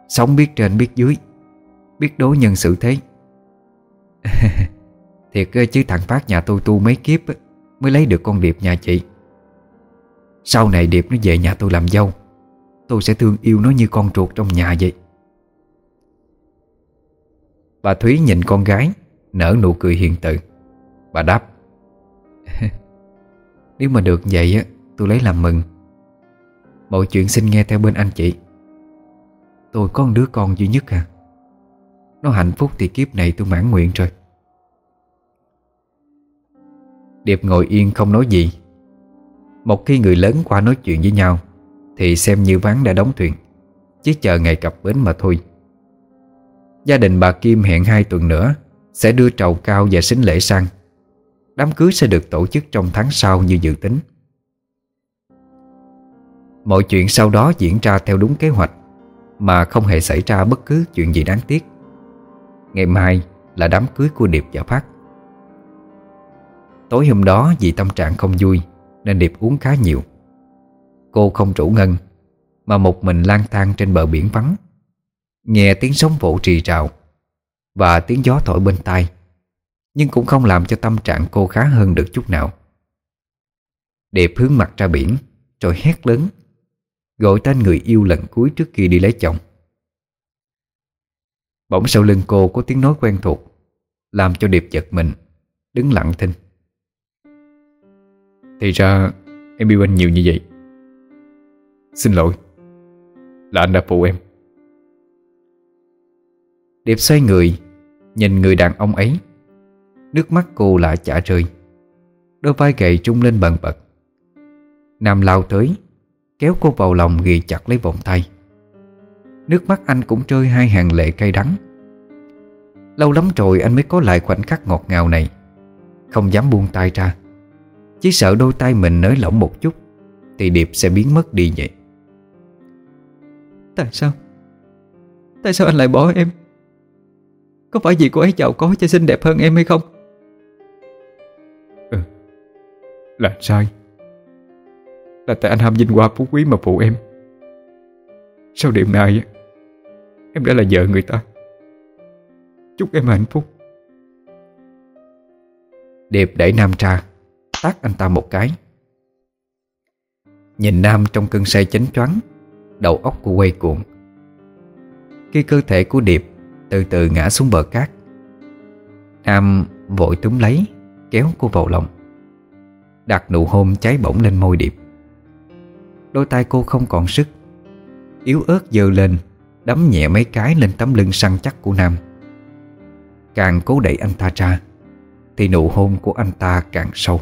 Sống biết trên biết dưới, biết đối nhân xử thế. Thiệt chứ thằng Phát nhà tôi tu mấy kiếp mới lấy được con Điệp nhà chị. Sau này Điệp nó về nhà tôi làm dâu, tôi sẽ thương yêu nó như con ruột trong nhà vậy. Bà Thúy nhìn con gái, nở nụ cười hiền từ. Bà đáp: Nếu mà được vậy á, tôi lấy làm mừng. Mọi chuyện xin nghe theo bên anh chị. Tôi có một đứa con duy nhất à. Nó hạnh phúc thì kiếp này tôi mãn nguyện rồi. Điệp ngồi yên không nói gì. Một khi người lớn qua nói chuyện với nhau thì xem như ván đã đóng thuyền, chỉ chờ ngày cập bến mà thôi. Gia đình bà Kim hẹn hai tuần nữa sẽ đưa trầu cao và sính lễ sang. Đám cưới sẽ được tổ chức trong tháng sau như dự tính. Mọi chuyện sau đó diễn ra theo đúng kế hoạch, mà không hề xảy ra bất cứ chuyện gì đáng tiếc. Ngày mai là đám cưới của Điệp và Phát. Tối hôm đó vì tâm trạng không vui nên Điệp uống khá nhiều. Cô không rủ Ngân, mà một mình lang thang trên bờ biển vắng, nghe tiếng sóng vỗ rì rào và tiếng gió thổi bên tai, nhưng cũng không làm cho tâm trạng cô khá hơn được chút nào. Điệp hướng mặt ra biển rồi hét lớn, gọi tên người yêu lần cuối trước khi đi lấy chồng. Bỗng sau lưng cô có tiếng nói quen thuộc, làm cho Điệp giật mình, đứng lặng thinh. Thì ra em yêu anh nhiều như vậy. Xin lỗi, là anh đã phụ em. Điệp xoay người, nhìn người đàn ông ấy. Nước mắt cô lại chả rơi, đôi vai gầy trung lên bần bật. Nam lao tới, kéo cô vào lòng ghì chặt lấy vòng tay. Nước mắt anh cũng rơi hai hàng lệ cay đắng. Lâu lắm rồi anh mới có lại khoảnh khắc ngọt ngào này. Không dám buông tay ra, chỉ sợ đôi tay mình nới lỏng một chút thì Điệp sẽ biến mất đi vậy. Tại sao? Tại sao anh lại bỏ em? Có phải vì cô ấy giàu có cho xinh đẹp hơn em hay không? Ừ, là sai. Là tại anh ham vinh hoa phú quý mà phụ em. Sau đêm nay em đã là vợ người ta. Chúc em hạnh phúc. Điệp đẩy Nam ra, tát anh ta một cái. Nhìn Nam trong cơn say chánh choáng, đầu óc cô quay cuồng. Khi cơ thể của Điệp từ từ ngã xuống bờ cát, Nam vội túm lấy, kéo cô vào lòng, đặt nụ hôn cháy bỏng lên môi Điệp. Đôi tay cô không còn sức, yếu ớt giơ lên, đấm nhẹ mấy cái lên tấm lưng săn chắc của Nam. Càng cố đẩy anh ta ra thì nụ hôn của anh ta càng sâu.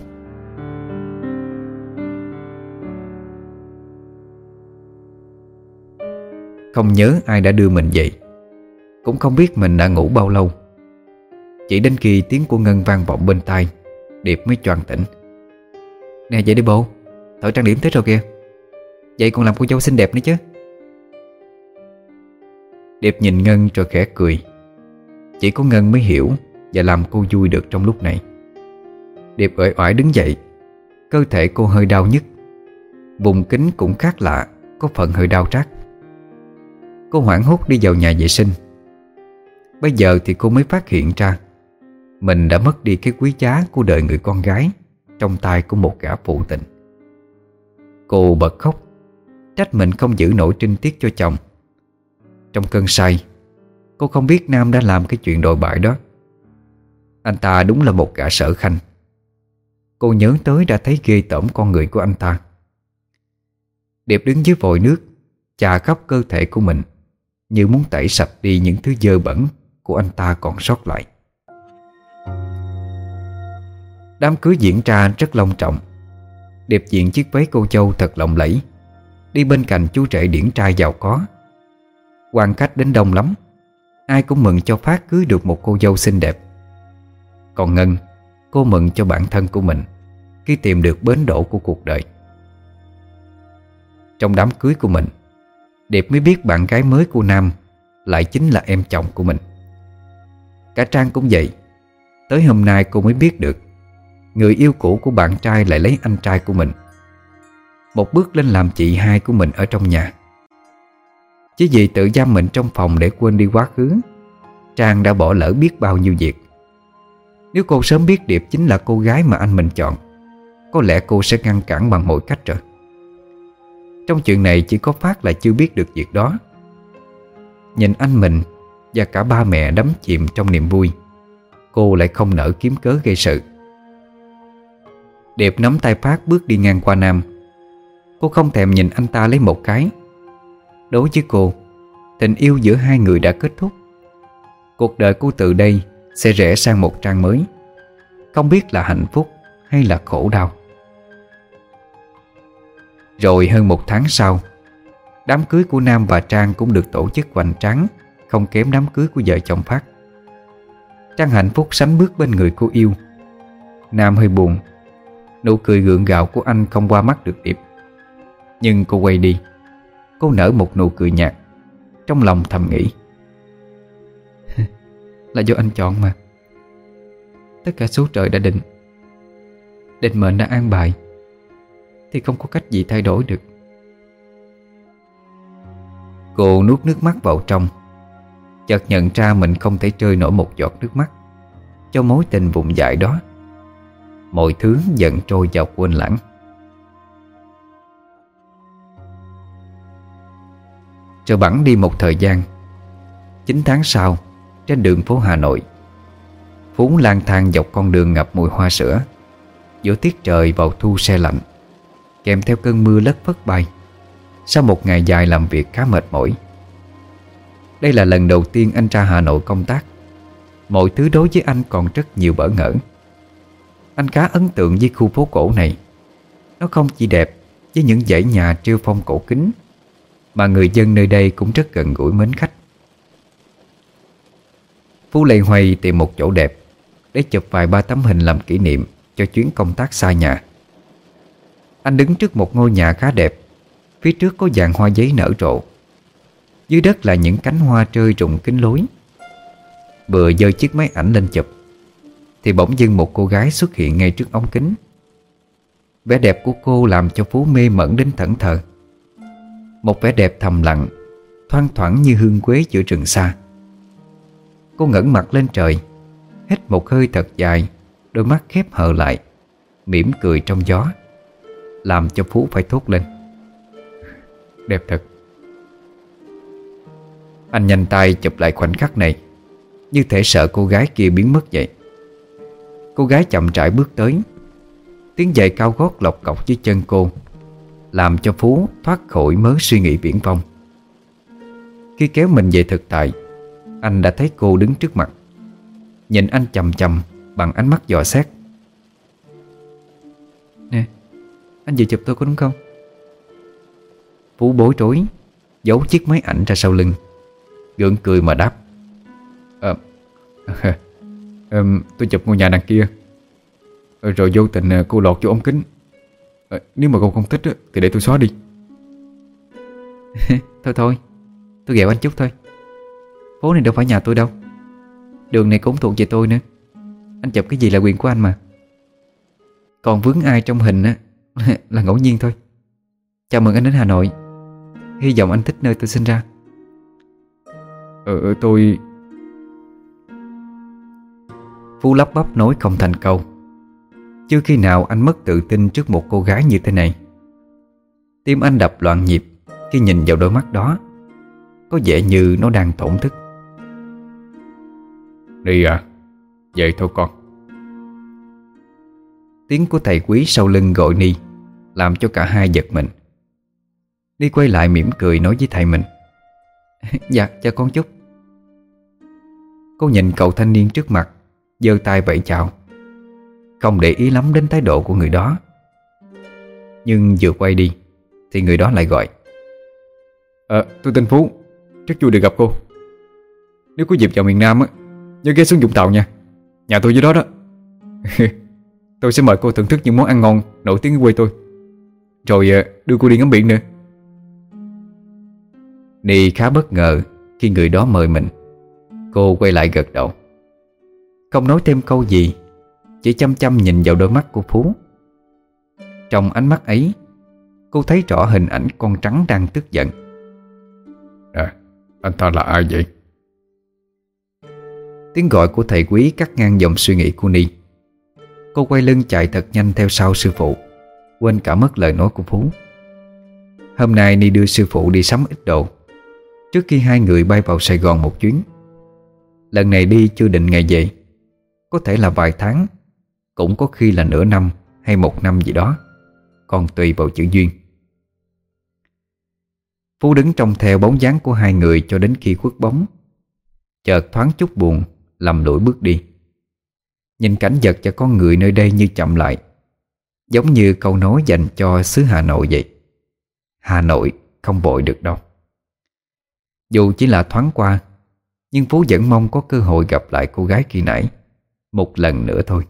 Không nhớ ai đã đưa mình dậy, cũng không biết mình đã ngủ bao lâu. Chỉ đến khi tiếng của Ngân vang vọng bên tai, Điệp mới choàng tỉnh. Nè dậy đi bộ, thợ trang điểm tới rồi kìa. Vậy còn làm cô dâu xinh đẹp nữa chứ. Điệp nhìn Ngân rồi khẽ cười. Chỉ có Ngân mới hiểu và làm cô vui được trong lúc này. Điệp uể oải đứng dậy. Cơ thể cô hơi đau nhức, vùng kính cũng khác lạ, có phần hơi đau rát. Cô hoảng hốt đi vào nhà vệ sinh. Bây giờ thì cô mới phát hiện ra mình đã mất đi cái quý giá của đời người con gái trong tay của một gã phụ tình. Cô bật khóc, trách mình không giữ nổi trinh tiết cho chồng. Trong cơn say, cô không biết Nam đã làm cái chuyện đồi bại đó. Anh ta đúng là một gã sở khanh. Cô nhớ tới đã thấy ghê tởm con người của anh ta. Điệp đứng dưới vòi nước, chà khắp cơ thể của mình, như muốn tẩy sạch đi những thứ dơ bẩn của anh ta còn sót lại. Đám cưới diễn ra rất long trọng. Điệp diện chiếc váy cô dâu thật lộng lẫy, đi bên cạnh chú rể điển trai giàu có. Quan khách đến đông lắm, ai cũng mừng cho Phát cưới được một cô dâu xinh đẹp. Còn Ngân, cô mừng cho bản thân của mình khi tìm được bến đỗ của cuộc đời. Trong đám cưới của mình, Điệp mới biết bạn gái mới của Nam lại chính là em chồng của mình. Cả Trang cũng vậy. Tới hôm nay cô mới biết được người yêu cũ của bạn trai lại lấy anh trai của mình, một bước lên làm chị hai của mình ở trong nhà. Chỉ vì tự giam mình trong phòng để quên đi quá khứ, Trang đã bỏ lỡ biết bao nhiêu việc. Nếu cô sớm biết Điệp chính là cô gái mà anh mình chọn, có lẽ cô sẽ ngăn cản bằng mọi cách rồi. Trong chuyện này chỉ có Phát là chưa biết được việc đó. Nhìn anh mình và cả ba mẹ đắm chìm trong niềm vui, cô lại không nỡ kiếm cớ gây sự. Điệp nắm tay Phát bước đi ngang qua Nam. Cô không thèm nhìn anh ta lấy một cái. Đối với cô, tình yêu giữa hai người đã kết thúc. Cuộc đời cô từ đây sẽ rẽ sang một trang mới, không biết là hạnh phúc hay là khổ đau. Rồi hơn một tháng sau, đám cưới của Nam và Trang cũng được tổ chức hoành tráng, không kém đám cưới của vợ chồng Phát. Trang hạnh phúc sánh bước bên người cô yêu. Nam hơi buồn. Nụ cười gượng gạo của anh không qua mắt được Điệp. Nhưng cô quay đi, cô nở một nụ cười nhạt, trong lòng thầm nghĩ là do anh chọn mà. Tất cả số trời đã định, định mệnh đã an bài, thì không có cách gì thay đổi được. Cô nuốt nước mắt vào trong, chợt nhận ra mình không thể rơi nổi một giọt nước mắt cho mối tình vụng dại đó. Mọi thứ dần trôi vào quên lãng. Rồi bẵng đi một thời gian. Chín tháng sau, trên đường phố Hà Nội, Phú lang thang dọc con đường ngập mùi hoa sữa, giữa tiết trời vào thu se lạnh, kèm theo cơn mưa lất phất bay. Sau một ngày dài làm việc khá mệt mỏi. Đây là lần đầu tiên anh ra Hà Nội công tác. Mọi thứ đối với anh còn rất nhiều bỡ ngỡ. Anh khá ấn tượng với khu phố cổ này. Nó không chỉ đẹp với những dãy nhà treo phong cổ kính, mà người dân nơi đây cũng rất gần gũi mến khách. Phú lây hoay tìm một chỗ đẹp để chụp vài ba tấm hình làm kỷ niệm cho chuyến công tác xa nhà. Anh đứng trước một ngôi nhà khá đẹp. Phía trước có dàn hoa giấy nở rộ, dưới đất là những cánh hoa rơi rụng kín lối. Vừa giơ chiếc máy ảnh lên chụp thì bỗng dưng một cô gái xuất hiện ngay trước ống kính. Vẻ đẹp của cô làm cho Phú mê mẩn đến thẫn thờ. Một vẻ đẹp thầm lặng, thoang thoảng như hương quế giữa rừng xa. Cô ngẩng mặt lên trời, hít một hơi thật dài, đôi mắt khép hờ lại, mỉm cười trong gió, làm cho Phú phải thốt lên: đẹp thật. Anh nhanh tay chụp lại khoảnh khắc này, như thể sợ cô gái kia biến mất vậy. Cô gái chậm rãi bước tới. Tiếng giày cao gót lọc cọc dưới chân cô làm cho Phú thoát khỏi mớ suy nghĩ viển vông. Khi kéo mình về thực tại, anh đã thấy cô đứng trước mặt, nhìn anh chằm chằm bằng ánh mắt dò xét. Nè, anh vừa chụp tôi có đúng không? Phú bối rối, giấu chiếc máy ảnh ra sau lưng, gượng cười mà đáp: Ờ, à, à, tôi chụp ngôi nhà đằng kia, rồi vô tình cô lọt vô ống kính. à, Nếu mà cô không thích thì để tôi xóa đi. Thôi thôi, tôi ghẹo anh chút thôi. Phố này đâu phải nhà tôi đâu, đường này cũng thuộc về tôi nữa. Anh chụp cái gì là quyền của anh mà. Còn vướng ai trong hình á là ngẫu nhiên thôi. Chào mừng anh đến Hà Nội. Hy vọng anh thích nơi tôi sinh ra. Ờ tôi... Phú lắp bắp nói không thành câu. Chưa khi nào anh mất tự tin trước một cô gái như thế này. Tim anh đập loạn nhịp khi nhìn vào đôi mắt đó, có vẻ như nó đang tổn thức. Đi à, vậy thôi con. Tiếng của thầy Quý sau lưng gọi Ni làm cho cả hai giật mình. Ni quay lại mỉm cười nói với thầy mình: Dạ, chào con chút. Cô nhìn cậu thanh niên trước mặt, giơ tay vẫy chào, không để ý lắm đến thái độ của người đó. Nhưng vừa quay đi thì người đó lại gọi: Ờ, tôi tên Phú, rất vui được gặp cô. Nếu có dịp vào miền Nam á, nhớ ghé xuống Vũng Tàu nha. Nhà tôi dưới đó đó. Tôi sẽ mời cô thưởng thức những món ăn ngon nổi tiếng ở quê tôi, rồi đưa cô đi ngắm biển nữa. Ni khá bất ngờ khi người đó mời mình. Cô quay lại gật đầu, không nói thêm câu gì, chỉ chăm chăm nhìn vào đôi mắt của Phú. Trong ánh mắt ấy, cô thấy rõ hình ảnh con trắng đang tức giận. Nè, anh ta là ai vậy? Tiếng gọi của thầy quý cắt ngang dòng suy nghĩ của Ni. Cô quay lưng chạy thật nhanh theo sau sư phụ, quên cả mất lời nói của Phú. Hôm nay Ni đưa sư phụ đi sắm ít đồ trước khi hai người bay vào Sài Gòn một chuyến. Lần này đi chưa định ngày về, có thể là vài tháng, cũng có khi là nửa năm hay một năm gì đó, còn tùy vào chữ duyên. Phú đứng trông theo bóng dáng của hai người cho đến khi khuất bóng, chợt thoáng chút buồn, lầm lũi bước đi. Nhìn cảnh vật và con người nơi đây như chậm lại, giống như câu nói dành cho xứ Hà Nội vậy: Hà Nội không vội được đâu. Dù chỉ là thoáng qua, nhưng Phú vẫn mong có cơ hội gặp lại cô gái khi nãy một lần nữa thôi.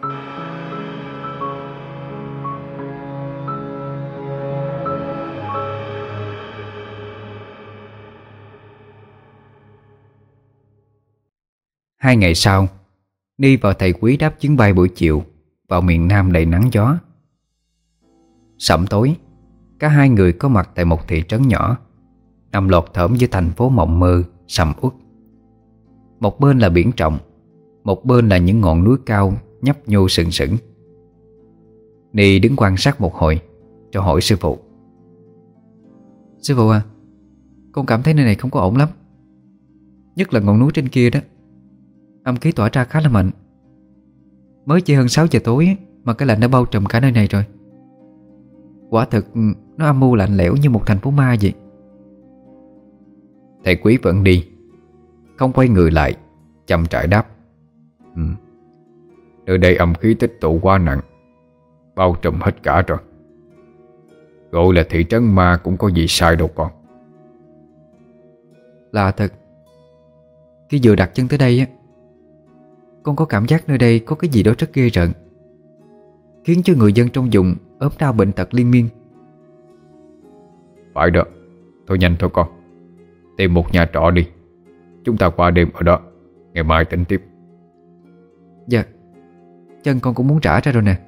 Hai ngày sau, Ni và thầy Quý đáp chuyến bay buổi chiều vào miền Nam đầy nắng gió. Sẩm tối, cả hai người có mặt tại một thị trấn nhỏ nằm lọt thởm giữa thành phố mộng mơ sầm uất. Một bên là biển rộng, một bên là những ngọn núi cao nhấp nhô sừng sững. Ni đứng quan sát một hồi cho hỏi sư phụ: Sư phụ à, con cảm thấy nơi này không có ổn lắm. Nhất là ngọn núi trên kia đó, âm khí tỏa ra khá là mạnh. Mới chỉ hơn sáu giờ tối mà cái lạnh đã bao trùm cả nơi này rồi. Quả thực nó âm mưu lạnh lẽo như một thành phố ma vậy. Thầy Quý vẫn đi, không quay người lại, chậm rãi đáp: ừ. Nơi đây âm khí tích tụ quá nặng, bao trùm hết cả rồi. Gọi là thị trấn ma cũng có gì sai đâu con. Là thật. Khi vừa đặt chân tới đây á, con có cảm giác nơi đây có cái gì đó rất ghê rợn, khiến cho người dân trong vùng ốm đau bệnh tật liên miên. Phải đó. Thôi nhanh thôi con, tìm một nhà trọ đi, chúng ta qua đêm ở đó, ngày mai tính tiếp. Dạ, chân con cũng muốn trả ra rồi nè.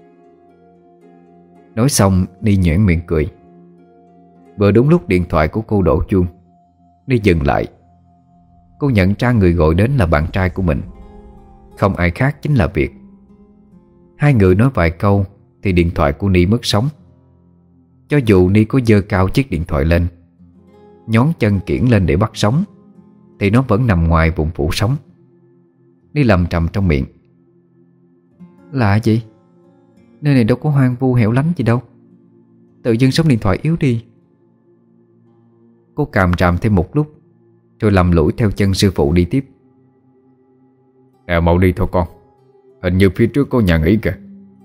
Nói xong Ni nhoẻn miệng cười. Vừa đúng lúc điện thoại của cô đổ chuông, Ni dừng lại. Cô nhận ra người gọi đến là bạn trai của mình, không ai khác chính là Việt. Hai người nói vài câu thì điện thoại của Ni mất sóng. Cho dù Ni có giơ cao chiếc điện thoại lên, nhón chân kiễng lên để bắt sóng, thì nó vẫn nằm ngoài vùng phủ sóng. Ni lầm trầm trong miệng: Lạ vậy, nơi này đâu có hoang vu hẻo lánh gì đâu, tự dưng sóng điện thoại yếu đi. Cô càm ràm thêm một lúc rồi lầm lũi theo chân sư phụ đi tiếp. Nè, mau đi thôi con, hình như phía trước có nhà nghỉ kìa.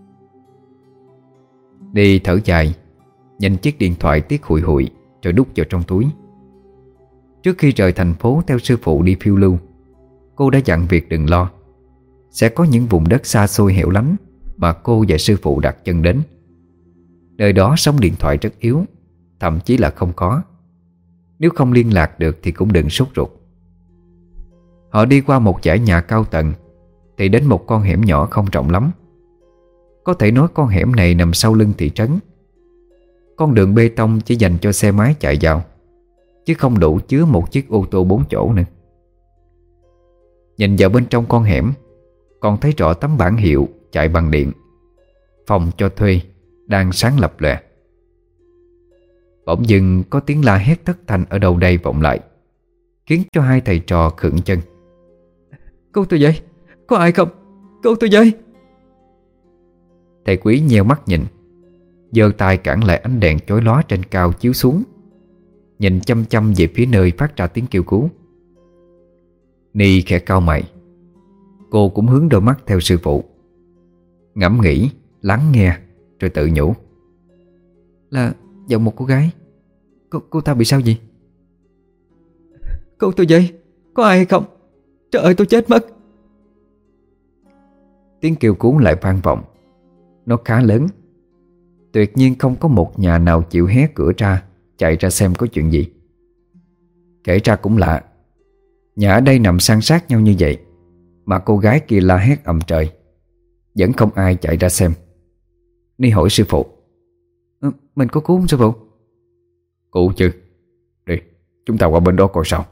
Đi thở dài, nhìn chiếc điện thoại tiếc hụi hụi rồi đút vào trong túi. Trước khi rời thành phố theo sư phụ đi phiêu lưu, cô đã dặn Việt đừng lo, sẽ có những vùng đất xa xôi hẻo lánh mà cô và sư phụ đặt chân đến. Nơi đó sóng điện thoại rất yếu, thậm chí là không có. Nếu không liên lạc được thì cũng đừng sốt ruột. Họ đi qua một dãy nhà cao tầng thì đến một con hẻm nhỏ không rộng lắm. Có thể nói con hẻm này nằm sau lưng thị trấn. Con đường bê tông chỉ dành cho xe máy chạy vào, chứ không đủ chứa một chiếc ô tô bốn chỗ nữa. Nhìn vào bên trong con hẻm, còn thấy rõ tấm bảng hiệu chạy bằng điện: phòng cho thuê đang sáng lập lòe. Bỗng dưng có tiếng la hét thất thanh ở đâu đây vọng lại, khiến cho hai thầy trò khựng chân. Cứu tôi với, có ai không? Cứu tôi với. Thầy Quý nheo mắt nhìn, giơ tay cản lại ánh đèn chói lóa trên cao chiếu xuống, nhìn chăm chăm về phía nơi phát ra tiếng kêu cứu. Ni khẽ cau mày. Cô cũng hướng đôi mắt theo sư phụ, ngẫm nghĩ, lắng nghe, rồi tự nhủ: Là giọng một cô gái. Cô, cô ta bị sao gì? Cứu tôi với, có ai hay không? Trời ơi, tôi chết mất. Tiếng kêu cứu lại vang vọng. Nó khá lớn, tuyệt nhiên không có một nhà nào chịu hé cửa ra chạy ra xem có chuyện gì. Kể ra cũng lạ, nhà ở đây nằm san sát nhau như vậy mà cô gái kia la hét ầm trời, vẫn không ai chạy ra xem. Ni hỏi sư phụ: ừ, Mình có cứu không sư phụ? Cứu chứ. Đi, Chúng ta qua bên đó coi sao.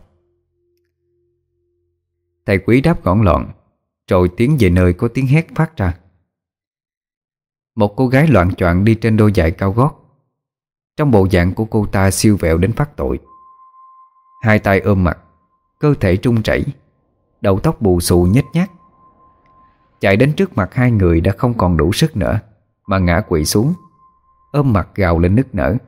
Thầy Quý đáp gọn lọn, rồi tiến về nơi có tiếng hét phát ra. Một cô gái loạng choạng đi trên đôi giày cao gót. Trong bộ dạng của cô ta siêu vẹo đến phát tội. Hai tay ôm mặt, cơ thể trung chảy, đầu tóc bù xù nhếch nhác. Chạy đến trước mặt hai người đã không còn đủ sức nữa, mà ngã quỵ xuống, ôm mặt gào lên nức nở.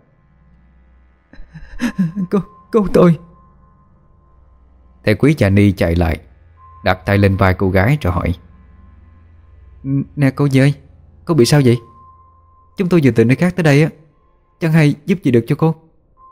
Cô, cô tôi. Thầy Quý và Ni chạy lại, đặt tay lên vai cô gái rồi hỏi: Nè cô dơi, cô bị sao vậy? Chúng tôi vừa từ nơi khác tới đây á, chẳng hay giúp gì được cho cô.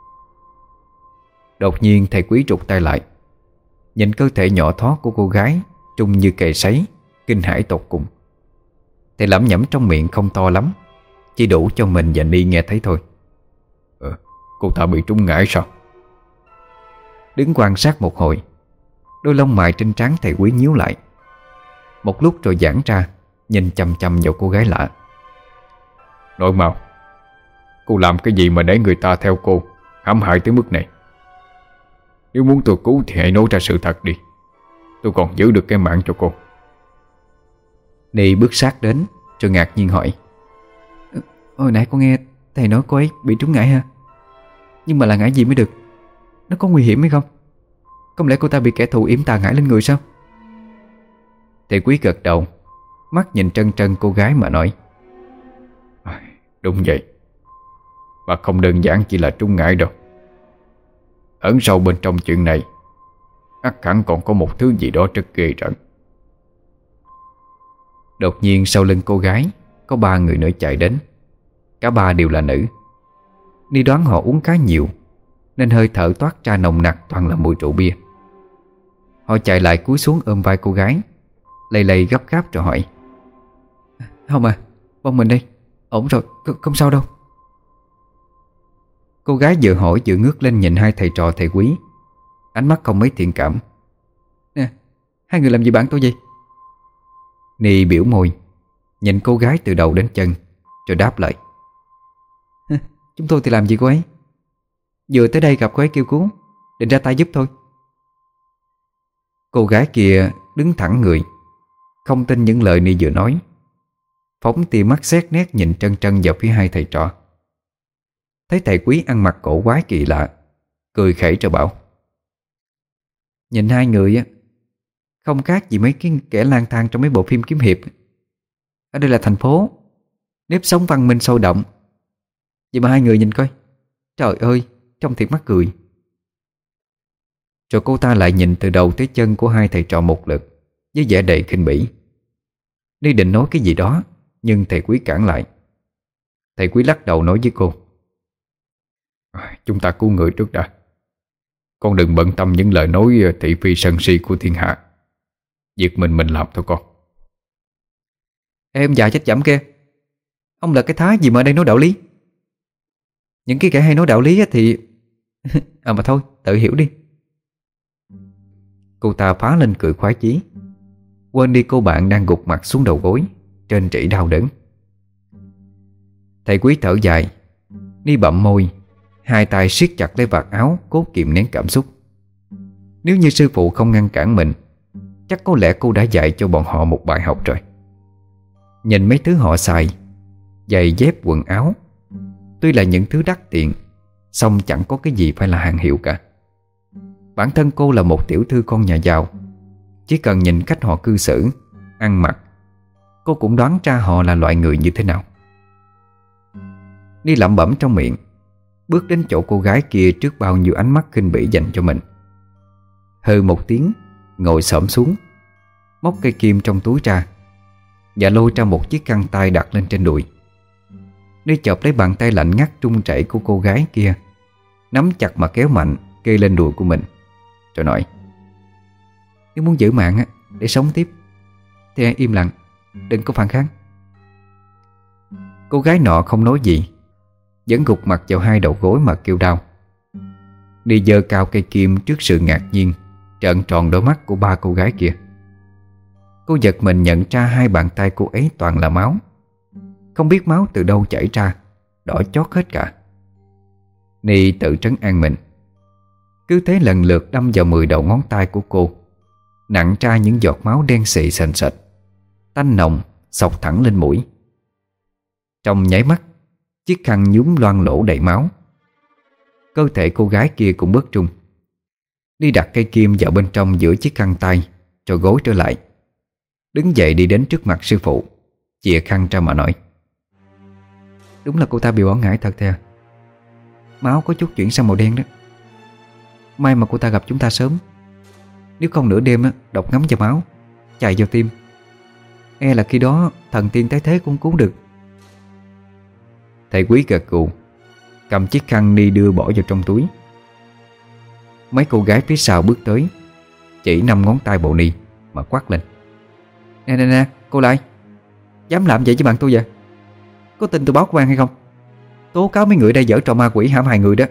Đột nhiên thầy Quý trục tay lại, nhìn cơ thể nhỏ thó của cô gái trông như kề sấy, kinh hãi tột cùng. Thầy lẩm nhẩm trong miệng không to lắm, chỉ đủ cho mình và Ni nghe thấy thôi. Ờ, cô ta bị trúng ngải sao? Đứng quan sát một hồi, đôi lông mày trên trán thầy Quý nhíu lại. Một lúc rồi giãn ra, nhìn chằm chằm vào cô gái lạ. Nói mau, cô làm cái gì mà để người ta theo cô, hãm hại tới mức này? Nếu muốn tôi cứu thì hãy nói ra sự thật đi, tôi còn giữ được cái mạng cho cô. Ni bước sát đến rồi ngạc nhiên hỏi: Hồi nãy con nghe thầy nói cô ấy bị trúng ngải ha? Nhưng mà là ngải gì mới được? Nó có nguy hiểm hay không? Không lẽ cô ta bị kẻ thù yểm tà ngải lên người sao? Thầy Quý gật đầu, mắt nhìn trân trân cô gái mà nói: Đúng vậy, và không đơn giản chỉ là trúng ngải đâu. Ẩn sâu bên trong chuyện này ắt hẳn còn có một thứ gì đó rất ghê rợn. Đột nhiên sau lưng cô gái có ba người nữa chạy đến. Cả ba đều là nữ. Ni đoán họ uống khá nhiều, nên hơi thở toát ra nồng nặc toàn là mùi rượu bia. Họ chạy lại cúi xuống ôm vai cô gái, lầy lầy gấp gáp rồi hỏi: Không à, bông mình đây, ổn rồi, không, không sao đâu. Cô gái vừa hỏi vừa ngước lên nhìn hai thầy trò thầy Quý, ánh mắt không mấy thiện cảm. Nè, hai người làm gì bạn tôi vậy? Ni biểu môi, nhìn cô gái từ đầu đến chân, rồi đáp lại: Chúng tôi thì làm gì cô ấy? Vừa tới đây gặp cô ấy kêu cứu, định ra tay giúp thôi. Cô gái kia đứng thẳng người, không tin những lời Ni vừa nói, phóng tia mắt xét nét nhìn trân trân vào phía hai thầy trò. Thấy thầy Quý ăn mặc cổ quái kỳ lạ, cười khẩy rồi bảo: Nhìn hai người á, không khác gì mấy cái kẻ lang thang trong mấy bộ phim kiếm hiệp. Ở đây là thành phố, nếp sống văn minh sôi động. Vậy mà hai người nhìn coi, trời ơi, trông thiệt mắc cười. Rồi cô ta lại nhìn từ đầu tới chân của hai thầy trò một lượt, với vẻ đầy khinh bỉ. Đi định nói cái gì đó, nhưng thầy Quý cản lại. Thầy Quý lắc đầu nói với cô: Chúng ta cứu người trước đã. Con đừng bận tâm những lời nói thị phi sân si của thiên hạ. Việc mình mình làm thôi con. Em già chết chậm kia, ông là cái thá gì mà ở đây nói đạo lý? Những cái kẻ hay nói đạo lý thì à mà thôi, tự hiểu đi. Cô ta phá lên cười khoái chí, quên đi cô bạn đang gục mặt xuống đầu gối, trên trĩ đau đớn. Thầy Quý thở dài, Ni bậm môi, hai tay siết chặt lấy vạt áo, cố kìm nén cảm xúc. Nếu như sư phụ không ngăn cản mình, chắc có lẽ cô đã dạy cho bọn họ một bài học rồi. Nhìn mấy thứ họ xài, giày dép quần áo, tuy là những thứ đắt tiền, song chẳng có cái gì phải là hàng hiệu cả. Bản thân cô là một tiểu thư con nhà giàu, chỉ cần nhìn cách họ cư xử, ăn mặc, cô cũng đoán ra họ là loại người như thế nào. Ni lẩm bẩm trong miệng, bước đến chỗ cô gái kia trước bao nhiêu ánh mắt khinh bỉ dành cho mình. Hừ một tiếng, ngồi xổm xuống, móc cây kim trong túi ra và lôi ra một chiếc khăn tay đặt lên trên đùi. Ni chộp lấy bàn tay lạnh ngắt trung chảy của cô gái kia, nắm chặt mà kéo mạnh kê lên đùi của mình, rồi nói: Nếu muốn giữ mạng á, để sống tiếp thì hãy im lặng, đừng có phản kháng. Cô gái nọ không nói gì, vẫn gục mặt vào hai đầu gối mà kêu đau. Đi giơ cao cây kim trước sự ngạc nhiên trợn tròn đôi mắt của ba cô gái kia. Cô giật mình nhận ra hai bàn tay cô ấy toàn là máu. Không biết máu từ đâu chảy ra, đỏ chót hết cả. Ni tự trấn an mình: Cứ thế lần lượt đâm vào mười đầu ngón tay của cô, nặn ra những giọt máu đen xị sền sệt, tanh nồng xộc thẳng lên mũi. Trong nháy mắt, chiếc khăn nhúm loang lỗ đầy máu. Cơ thể cô gái kia cũng bớt rung. Đi đặt cây kim vào bên trong giữa chiếc khăn tay, rồi gối trở lại. Đứng dậy đi đến trước mặt sư phụ, chìa khăn ra mà nói: Đúng là cô ta bị bỏ ngải thật thà. Máu có chút chuyển sang màu đen đó. May mà cô ta gặp chúng ta sớm. Nếu không nửa đêm độc ngấm vào máu, chạy vào tim, e là khi đó thần tiên tái thế cũng cứu được. Thầy Quý gật gù, cầm chiếc khăn đi đưa bỏ vào trong túi. Mấy cô gái phía sau bước tới, chỉ năm ngón tay bộ ni mà quát lên: Nè nè nè, cô lại, dám làm vậy với bạn tôi vậy? Có tin tôi báo công an hay không? Tố cáo mấy người đây giở trò ma quỷ hãm hại người đó.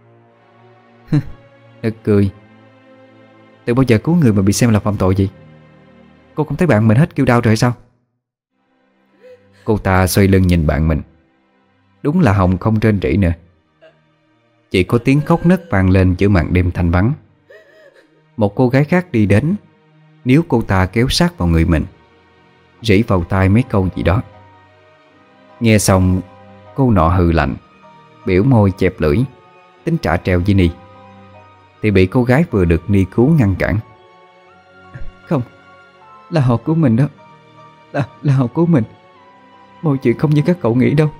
Nực cười. Từ bao giờ cứu người mà bị xem là phạm tội gì? Cô không thấy bạn mình hết kêu đau rồi hay sao? Cô ta xoay lưng nhìn bạn mình. Đúng là Hồng không rên rỉ nữa. Chỉ có tiếng khóc nấc vang lên giữa màn đêm thanh vắng. Một cô gái khác đi đến, níu cô ta kéo sát vào người mình, rỉ vào tai mấy câu gì đó. Nghe xong, cô nọ hừ lạnh, biểu môi chẹp lưỡi, tính trả treo với Ni, thì bị cô gái vừa được Ni cứu ngăn cản. Không, là họ cứu mình đó. Là, là họ cứu mình. Mọi chuyện không như các cậu nghĩ đâu.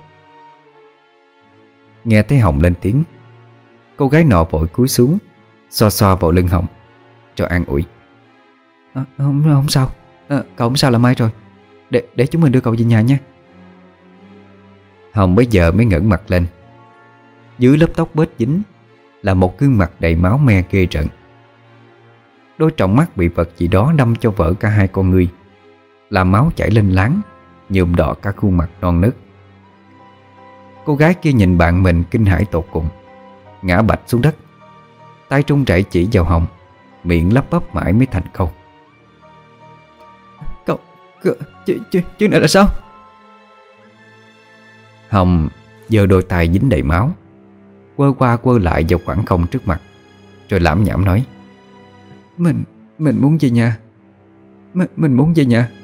Nghe thấy Hồng lên tiếng, cô gái nọ vội cúi xuống, xoa xoa vào lưng Hồng, rồi an ủi: à, không, không sao, à, cậu không sao là may rồi. Để, để chúng mình đưa cậu về nhà nha. Hồng bây giờ mới ngẩng mặt lên. Dưới lớp tóc bết dính là một gương mặt đầy máu me ghê rợn. Đôi tròng mắt bị vật gì đó đâm cho vỡ cả hai con ngươi, làm máu chảy lên láng, nhuộm đỏ cả khuôn mặt non nớt. Cô gái kia nhìn bạn mình kinh hãi tột cùng, ngã bạch xuống đất, tay trung rẩy chỉ vào Hồng, miệng lắp bắp mãi mới thành câu: Cậu, cậu chứ, chứ, chứ này là sao? Hồng giơ đôi tay dính đầy máu, quơ qua quơ lại vào khoảng không trước mặt, rồi lảm nhảm nói: Mình, mình muốn về nhà. Mình, mình muốn về nhà.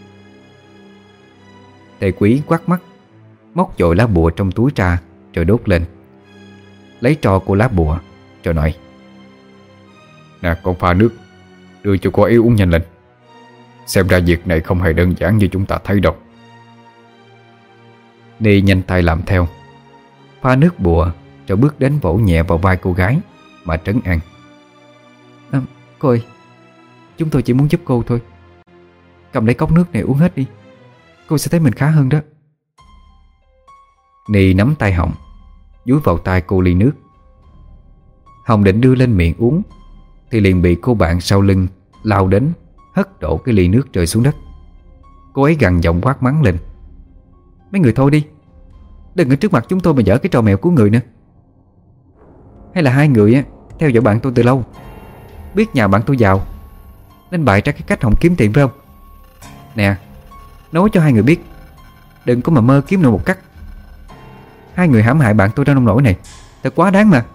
Thầy Quý quát mắt, móc dội lá bùa trong túi ra rồi đốt lên. Lấy tro của lá bùa rồi nói: Nè, con pha nước, đưa cho cô ấy uống nhanh lên. Xem ra việc này không hề đơn giản như chúng ta thấy đâu. Ni nhanh tay làm theo, pha nước bùa rồi bước đến vỗ nhẹ vào vai cô gái mà trấn an: à, Cô ơi, chúng tôi chỉ muốn giúp cô thôi. Cầm lấy cốc nước này uống hết đi, cô sẽ thấy mình khá hơn đó. Ni nắm tay Hồng, dúi vào tay cô ly nước. Hồng định đưa lên miệng uống thì liền bị cô bạn sau lưng lao đến, hất đổ cái ly nước rơi xuống đất. Cô ấy gằn giọng quát mắng lên: Mấy người thôi đi, đừng ở trước mặt chúng tôi mà dở cái trò mèo cứu người nữa. Hay là hai người á theo dõi bạn tôi từ lâu, biết nhà bạn tôi giàu nên bày ra cái cách Hồng kiếm tiền phải không? Nè, nói cho hai người biết, đừng có mà mơ kiếm nổi một cắt. Hai người hãm hại bạn tôi ra nông nỗi này thật quá đáng mà.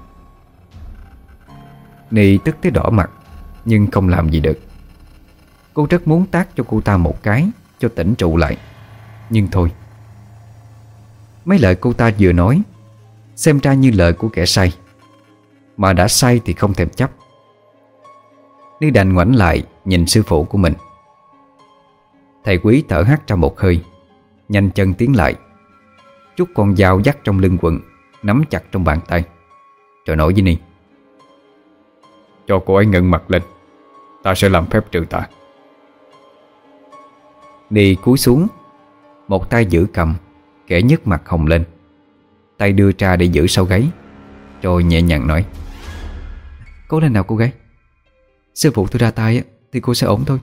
Ni tức tới đỏ mặt, nhưng không làm gì được. Cô rất muốn tát cho cô ta một cái cho tỉnh trụ lại, nhưng thôi. Mấy lời cô ta vừa nói xem ra như lời của kẻ say, mà đã say thì không thèm chấp. Ni đành ngoảnh lại nhìn sư phụ của mình. Thầy Quý thở hắt ra một hơi, nhanh chân tiến lại, rút con dao dắt trong lưng quần, nắm chặt trong bàn tay, rồi nói với Ni: Cho cô ấy ngẩng mặt lên, ta sẽ làm phép trừ tà. Ni cúi xuống, một tay giữ cầm, kẻ nhấc mặt Hồng lên, tay đưa ra để giữ sau gáy, rồi nhẹ nhàng nói: Cố lên nào cô gái, sư phụ tôi ra tay thì cô sẽ ổn thôi.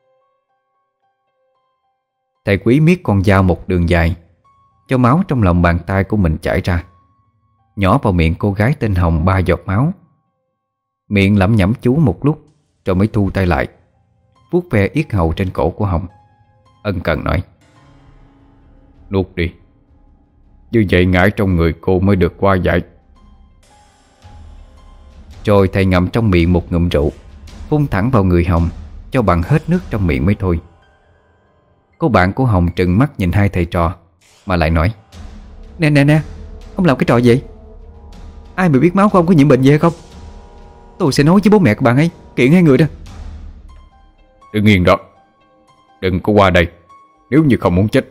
Thầy Quý miết con dao một đường dài, cho máu trong lòng bàn tay của mình chảy ra, nhỏ vào miệng cô gái tên Hồng ba giọt máu. Miệng lẩm nhẩm chú một lúc rồi mới thu tay lại, vuốt ve yết hầu trên cổ của Hồng, ân cần nói: Nuốt đi, như vậy ngải trong người cô mới được qua giải. Rồi thầy ngậm trong miệng một ngụm rượu, phun thẳng vào người Hồng cho bằng hết nước trong miệng mới thôi. Cô bạn của Hồng trừng mắt nhìn hai thầy trò mà lại nói: Nè nè nè, ông làm cái trò gì? Ai mà biết máu của ông có nhiễm bệnh gì hay không? Tôi sẽ nói với bố mẹ của bạn ấy, kiện hai người đó. Đừng yên đó, đừng có qua đây nếu như không muốn chết.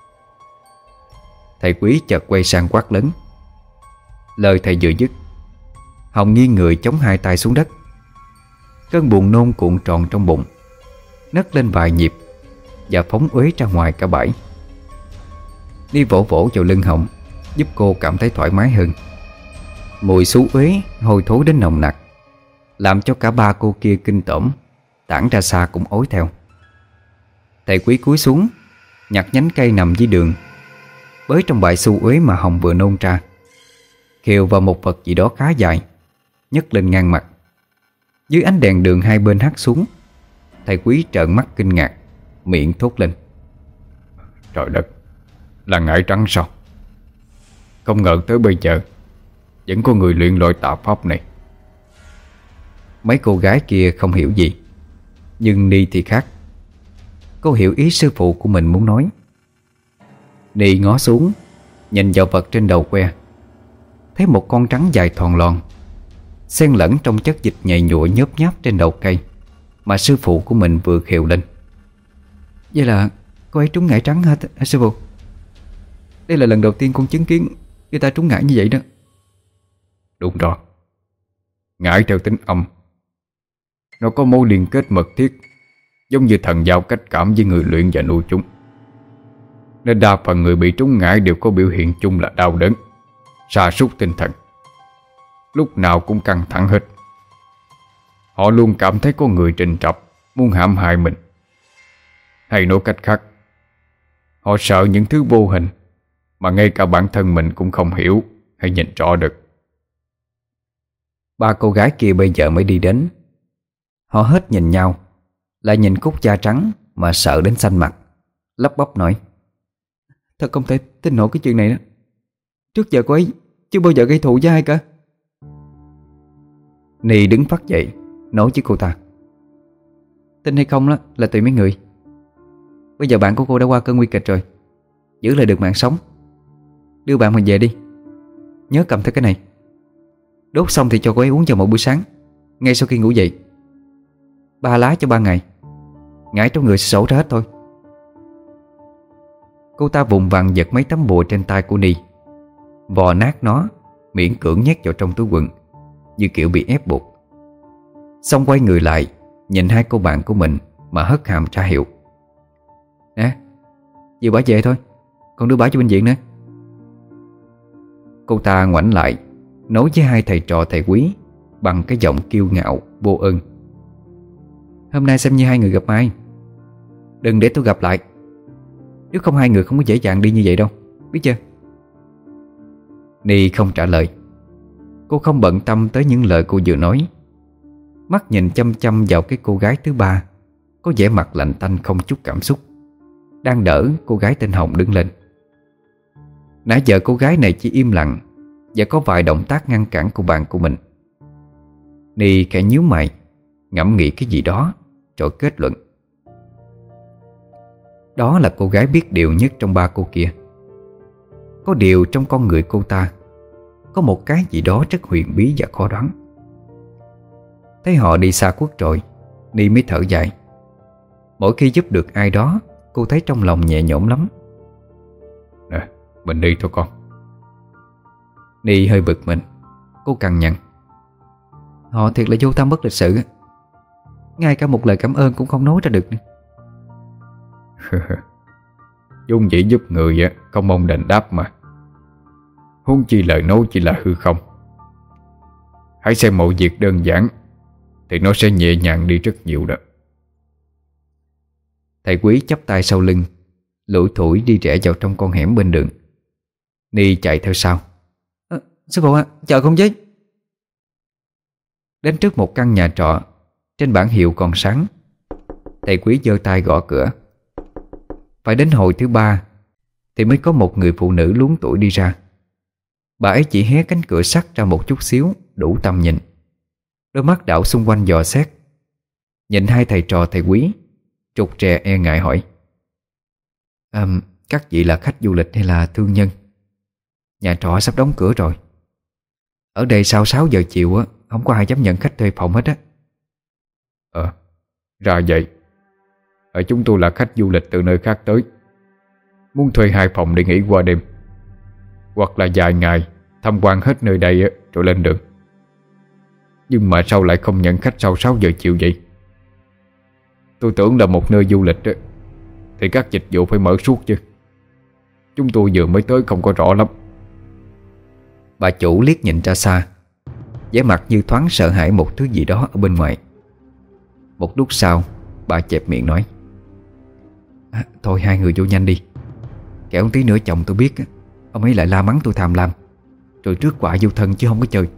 Thầy Quý chợt quay sang quát lớn. Lời thầy vừa dứt, Hồng nghiêng người chống hai tay xuống đất. Cơn buồn nôn cuộn tròn trong bụng, nấc lên vài nhịp và phóng uế ra ngoài cả bãi. Đi vỗ vỗ vào lưng Hồng, giúp cô cảm thấy thoải mái hơn. Mùi xú uế hôi thối đến nồng nặc, làm cho cả ba cô kia kinh tởm, tản ra xa cũng ối theo. Thầy Quý cúi xuống, nhặt nhánh cây nằm dưới đường, bới trong bãi xu uế mà Hồng vừa nôn ra, khều vào một vật gì đó khá dài, nhấc lên ngang mặt. Dưới ánh đèn đường hai bên hắt xuống, thầy Quý trợn mắt kinh ngạc, miệng thốt lên: Trời đất, là ngải trắng sao? Không ngờ tới bây giờ vẫn có người luyện loại tà pháp này. Mấy cô gái kia không hiểu gì, nhưng Ni thì khác. Cô hiểu ý sư phụ của mình muốn nói. Ni ngó xuống, nhìn vào vật trên đầu que, thấy một con trắng dài thòn lòn, xen lẫn trong chất dịch nhầy nhụa nhớp nháp trên đầu cây mà sư phụ của mình vừa khều lên. Vậy là cô ấy trúng ngải trắng hả, hả sư phụ? Đây là lần đầu tiên con chứng kiến người ta trúng ngải như vậy đó. Đúng rồi, ngải theo tính âm, nó có mối liên kết mật thiết, giống như thần giao cách cảm với người luyện và nuôi chúng. Nên đa phần người bị trúng ngải đều có biểu hiện chung là đau đớn, sa sút tinh thần, lúc nào cũng căng thẳng hết. Họ luôn cảm thấy có người trình trọc muốn hãm hại mình. Hay nói cách khác, họ sợ những thứ vô hình mà ngay cả bản thân mình cũng không hiểu hay nhìn rõ được. Ba cô gái kia bây giờ mới đi đến. Họ hết nhìn nhau, lại nhìn Cúc da trắng mà sợ đến xanh mặt, lắp bắp nói: Thật không thể tin nổi cái chuyện này đó. Trước giờ cô ấy chưa bao giờ gây thù với ai cả. Ni đứng phát dậy, nói với cô ta: Tin hay không đó là tùy mấy người. Bây giờ bạn của cô đã qua cơn nguy kịch rồi, giữ lại được mạng sống. Đưa bạn mình về đi. Nhớ cầm theo cái này. Đốt xong thì cho cô ấy uống vào một buổi sáng, ngay sau khi ngủ dậy. Ba lá cho ba ngày, ngải trong người sẽ sổ ra hết thôi. Cô ta vùng vằng giật mấy tấm bùa trên tay của Ni, vò nát nó, miễn cưỡng nhét vào trong túi quần, như kiểu bị ép buộc. Xong quay người lại, nhìn hai cô bạn của mình mà hất hàm ra hiệu: Nè, vừa bả về thôi, còn đưa bả cho bệnh viện nữa. Cô ta ngoảnh lại, nói với hai thầy trò thầy Quý bằng cái giọng kiêu ngạo, vô ơn: Hôm nay xem như hai người gặp ai, đừng để tôi gặp lại. Nếu không hai người không có dễ dàng đi như vậy đâu, biết chưa? Ni không trả lời. Cô không bận tâm tới những lời cô vừa nói, mắt nhìn chăm chăm vào cái cô gái thứ ba, có vẻ mặt lạnh tanh không chút cảm xúc, đang đỡ cô gái tên Hồng đứng lên. Nãy giờ cô gái này chỉ im lặng và có vài động tác ngăn cản cô bạn của mình. Ni khẽ nhíu mày, ngẫm nghĩ cái gì đó rồi kết luận: Đó là cô gái biết điều nhất trong ba cô kia. Có điều trong con người cô ta có một cái gì đó rất huyền bí và khó đoán. Thấy họ đi xa khuất rồi, Ni mới thở dài. Mỗi khi giúp được ai đó, cô thấy trong lòng nhẹ nhõm lắm. Nè, mình đi thôi con. Ni hơi bực mình. Cô cằn nhằn: Họ thiệt là vô tâm bất lịch sự, ngay cả một lời cảm ơn cũng không nói ra được. Dung dĩ giúp người không mong đền đáp mà, huống chi lời nói chỉ là hư không. Hãy xem mọi việc đơn giản thì nó sẽ nhẹ nhàng đi rất nhiều đó. Thầy Quý chắp tay sau lưng, lủi thủi đi rẽ vào trong con hẻm bên đường. Ni chạy theo sau: à, Sư phụ à, chờ con với. Đến trước một căn nhà trọ, trên bảng hiệu còn sáng. Thầy Quý giơ tay gõ cửa. Phải đến hồi thứ ba thì mới có một người phụ nữ luống tuổi đi ra. Bà ấy chỉ hé cánh cửa sắt ra một chút xíu, đủ tầm nhìn. Đôi mắt đảo xung quanh dò xét, nhìn hai thầy trò thầy quý, trục trè e ngại hỏi: à, các vị là khách du lịch hay là thương nhân? Nhà trọ sắp đóng cửa rồi. Ở đây sau sáu giờ chiều á, không có ai dám nhận khách thuê phòng hết á. Ờ, ra vậy. Ở chúng tôi là khách du lịch từ nơi khác tới, muốn thuê hai phòng để nghỉ qua đêm, hoặc là vài ngày tham quan hết nơi đây á, rồi lên đường. Nhưng mà sao lại không nhận khách sau sáu giờ chiều vậy? Tôi tưởng là một nơi du lịch á, thì các dịch vụ phải mở suốt chứ. Chúng tôi vừa mới tới không có rõ lắm. Bà chủ liếc nhìn ra xa, vẻ mặt như thoáng sợ hãi một thứ gì đó ở bên ngoài. Một lúc sau, bà chẹp miệng nói: à, thôi hai người vô nhanh đi, kẻo tí nữa chồng tôi biết, ông ấy lại la mắng tôi tham lam, rồi rước họa vô thân chứ không có chơi.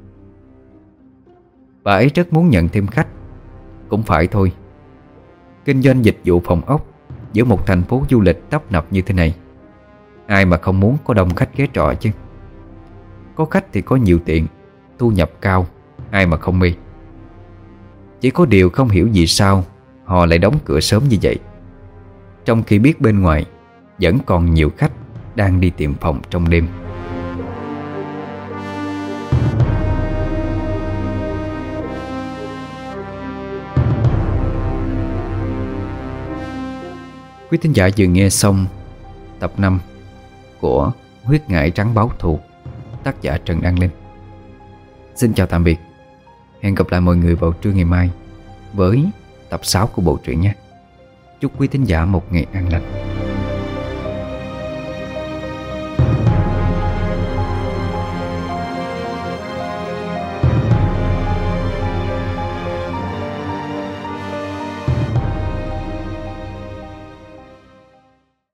Bà ấy rất muốn nhận thêm khách, cũng phải thôi. Kinh doanh dịch vụ phòng ốc giữa một thành phố du lịch tấp nập như thế này, ai mà không muốn có đông khách ghé trọ chứ. Có khách thì có nhiều tiền, thu nhập cao, ai mà không mê. Chỉ có điều không hiểu vì sao họ lại đóng cửa sớm như vậy, trong khi biết bên ngoài vẫn còn nhiều khách đang đi tìm phòng trong đêm. Quý thính giả vừa nghe xong tập năm của Huyết Ngải Trắng Báo Thù, tác giả Trần Đăng Linh. Xin chào tạm biệt. Hẹn gặp lại mọi người vào trưa ngày mai với tập sáu của bộ truyện nhé. Chúc quý thính giả một ngày an lành.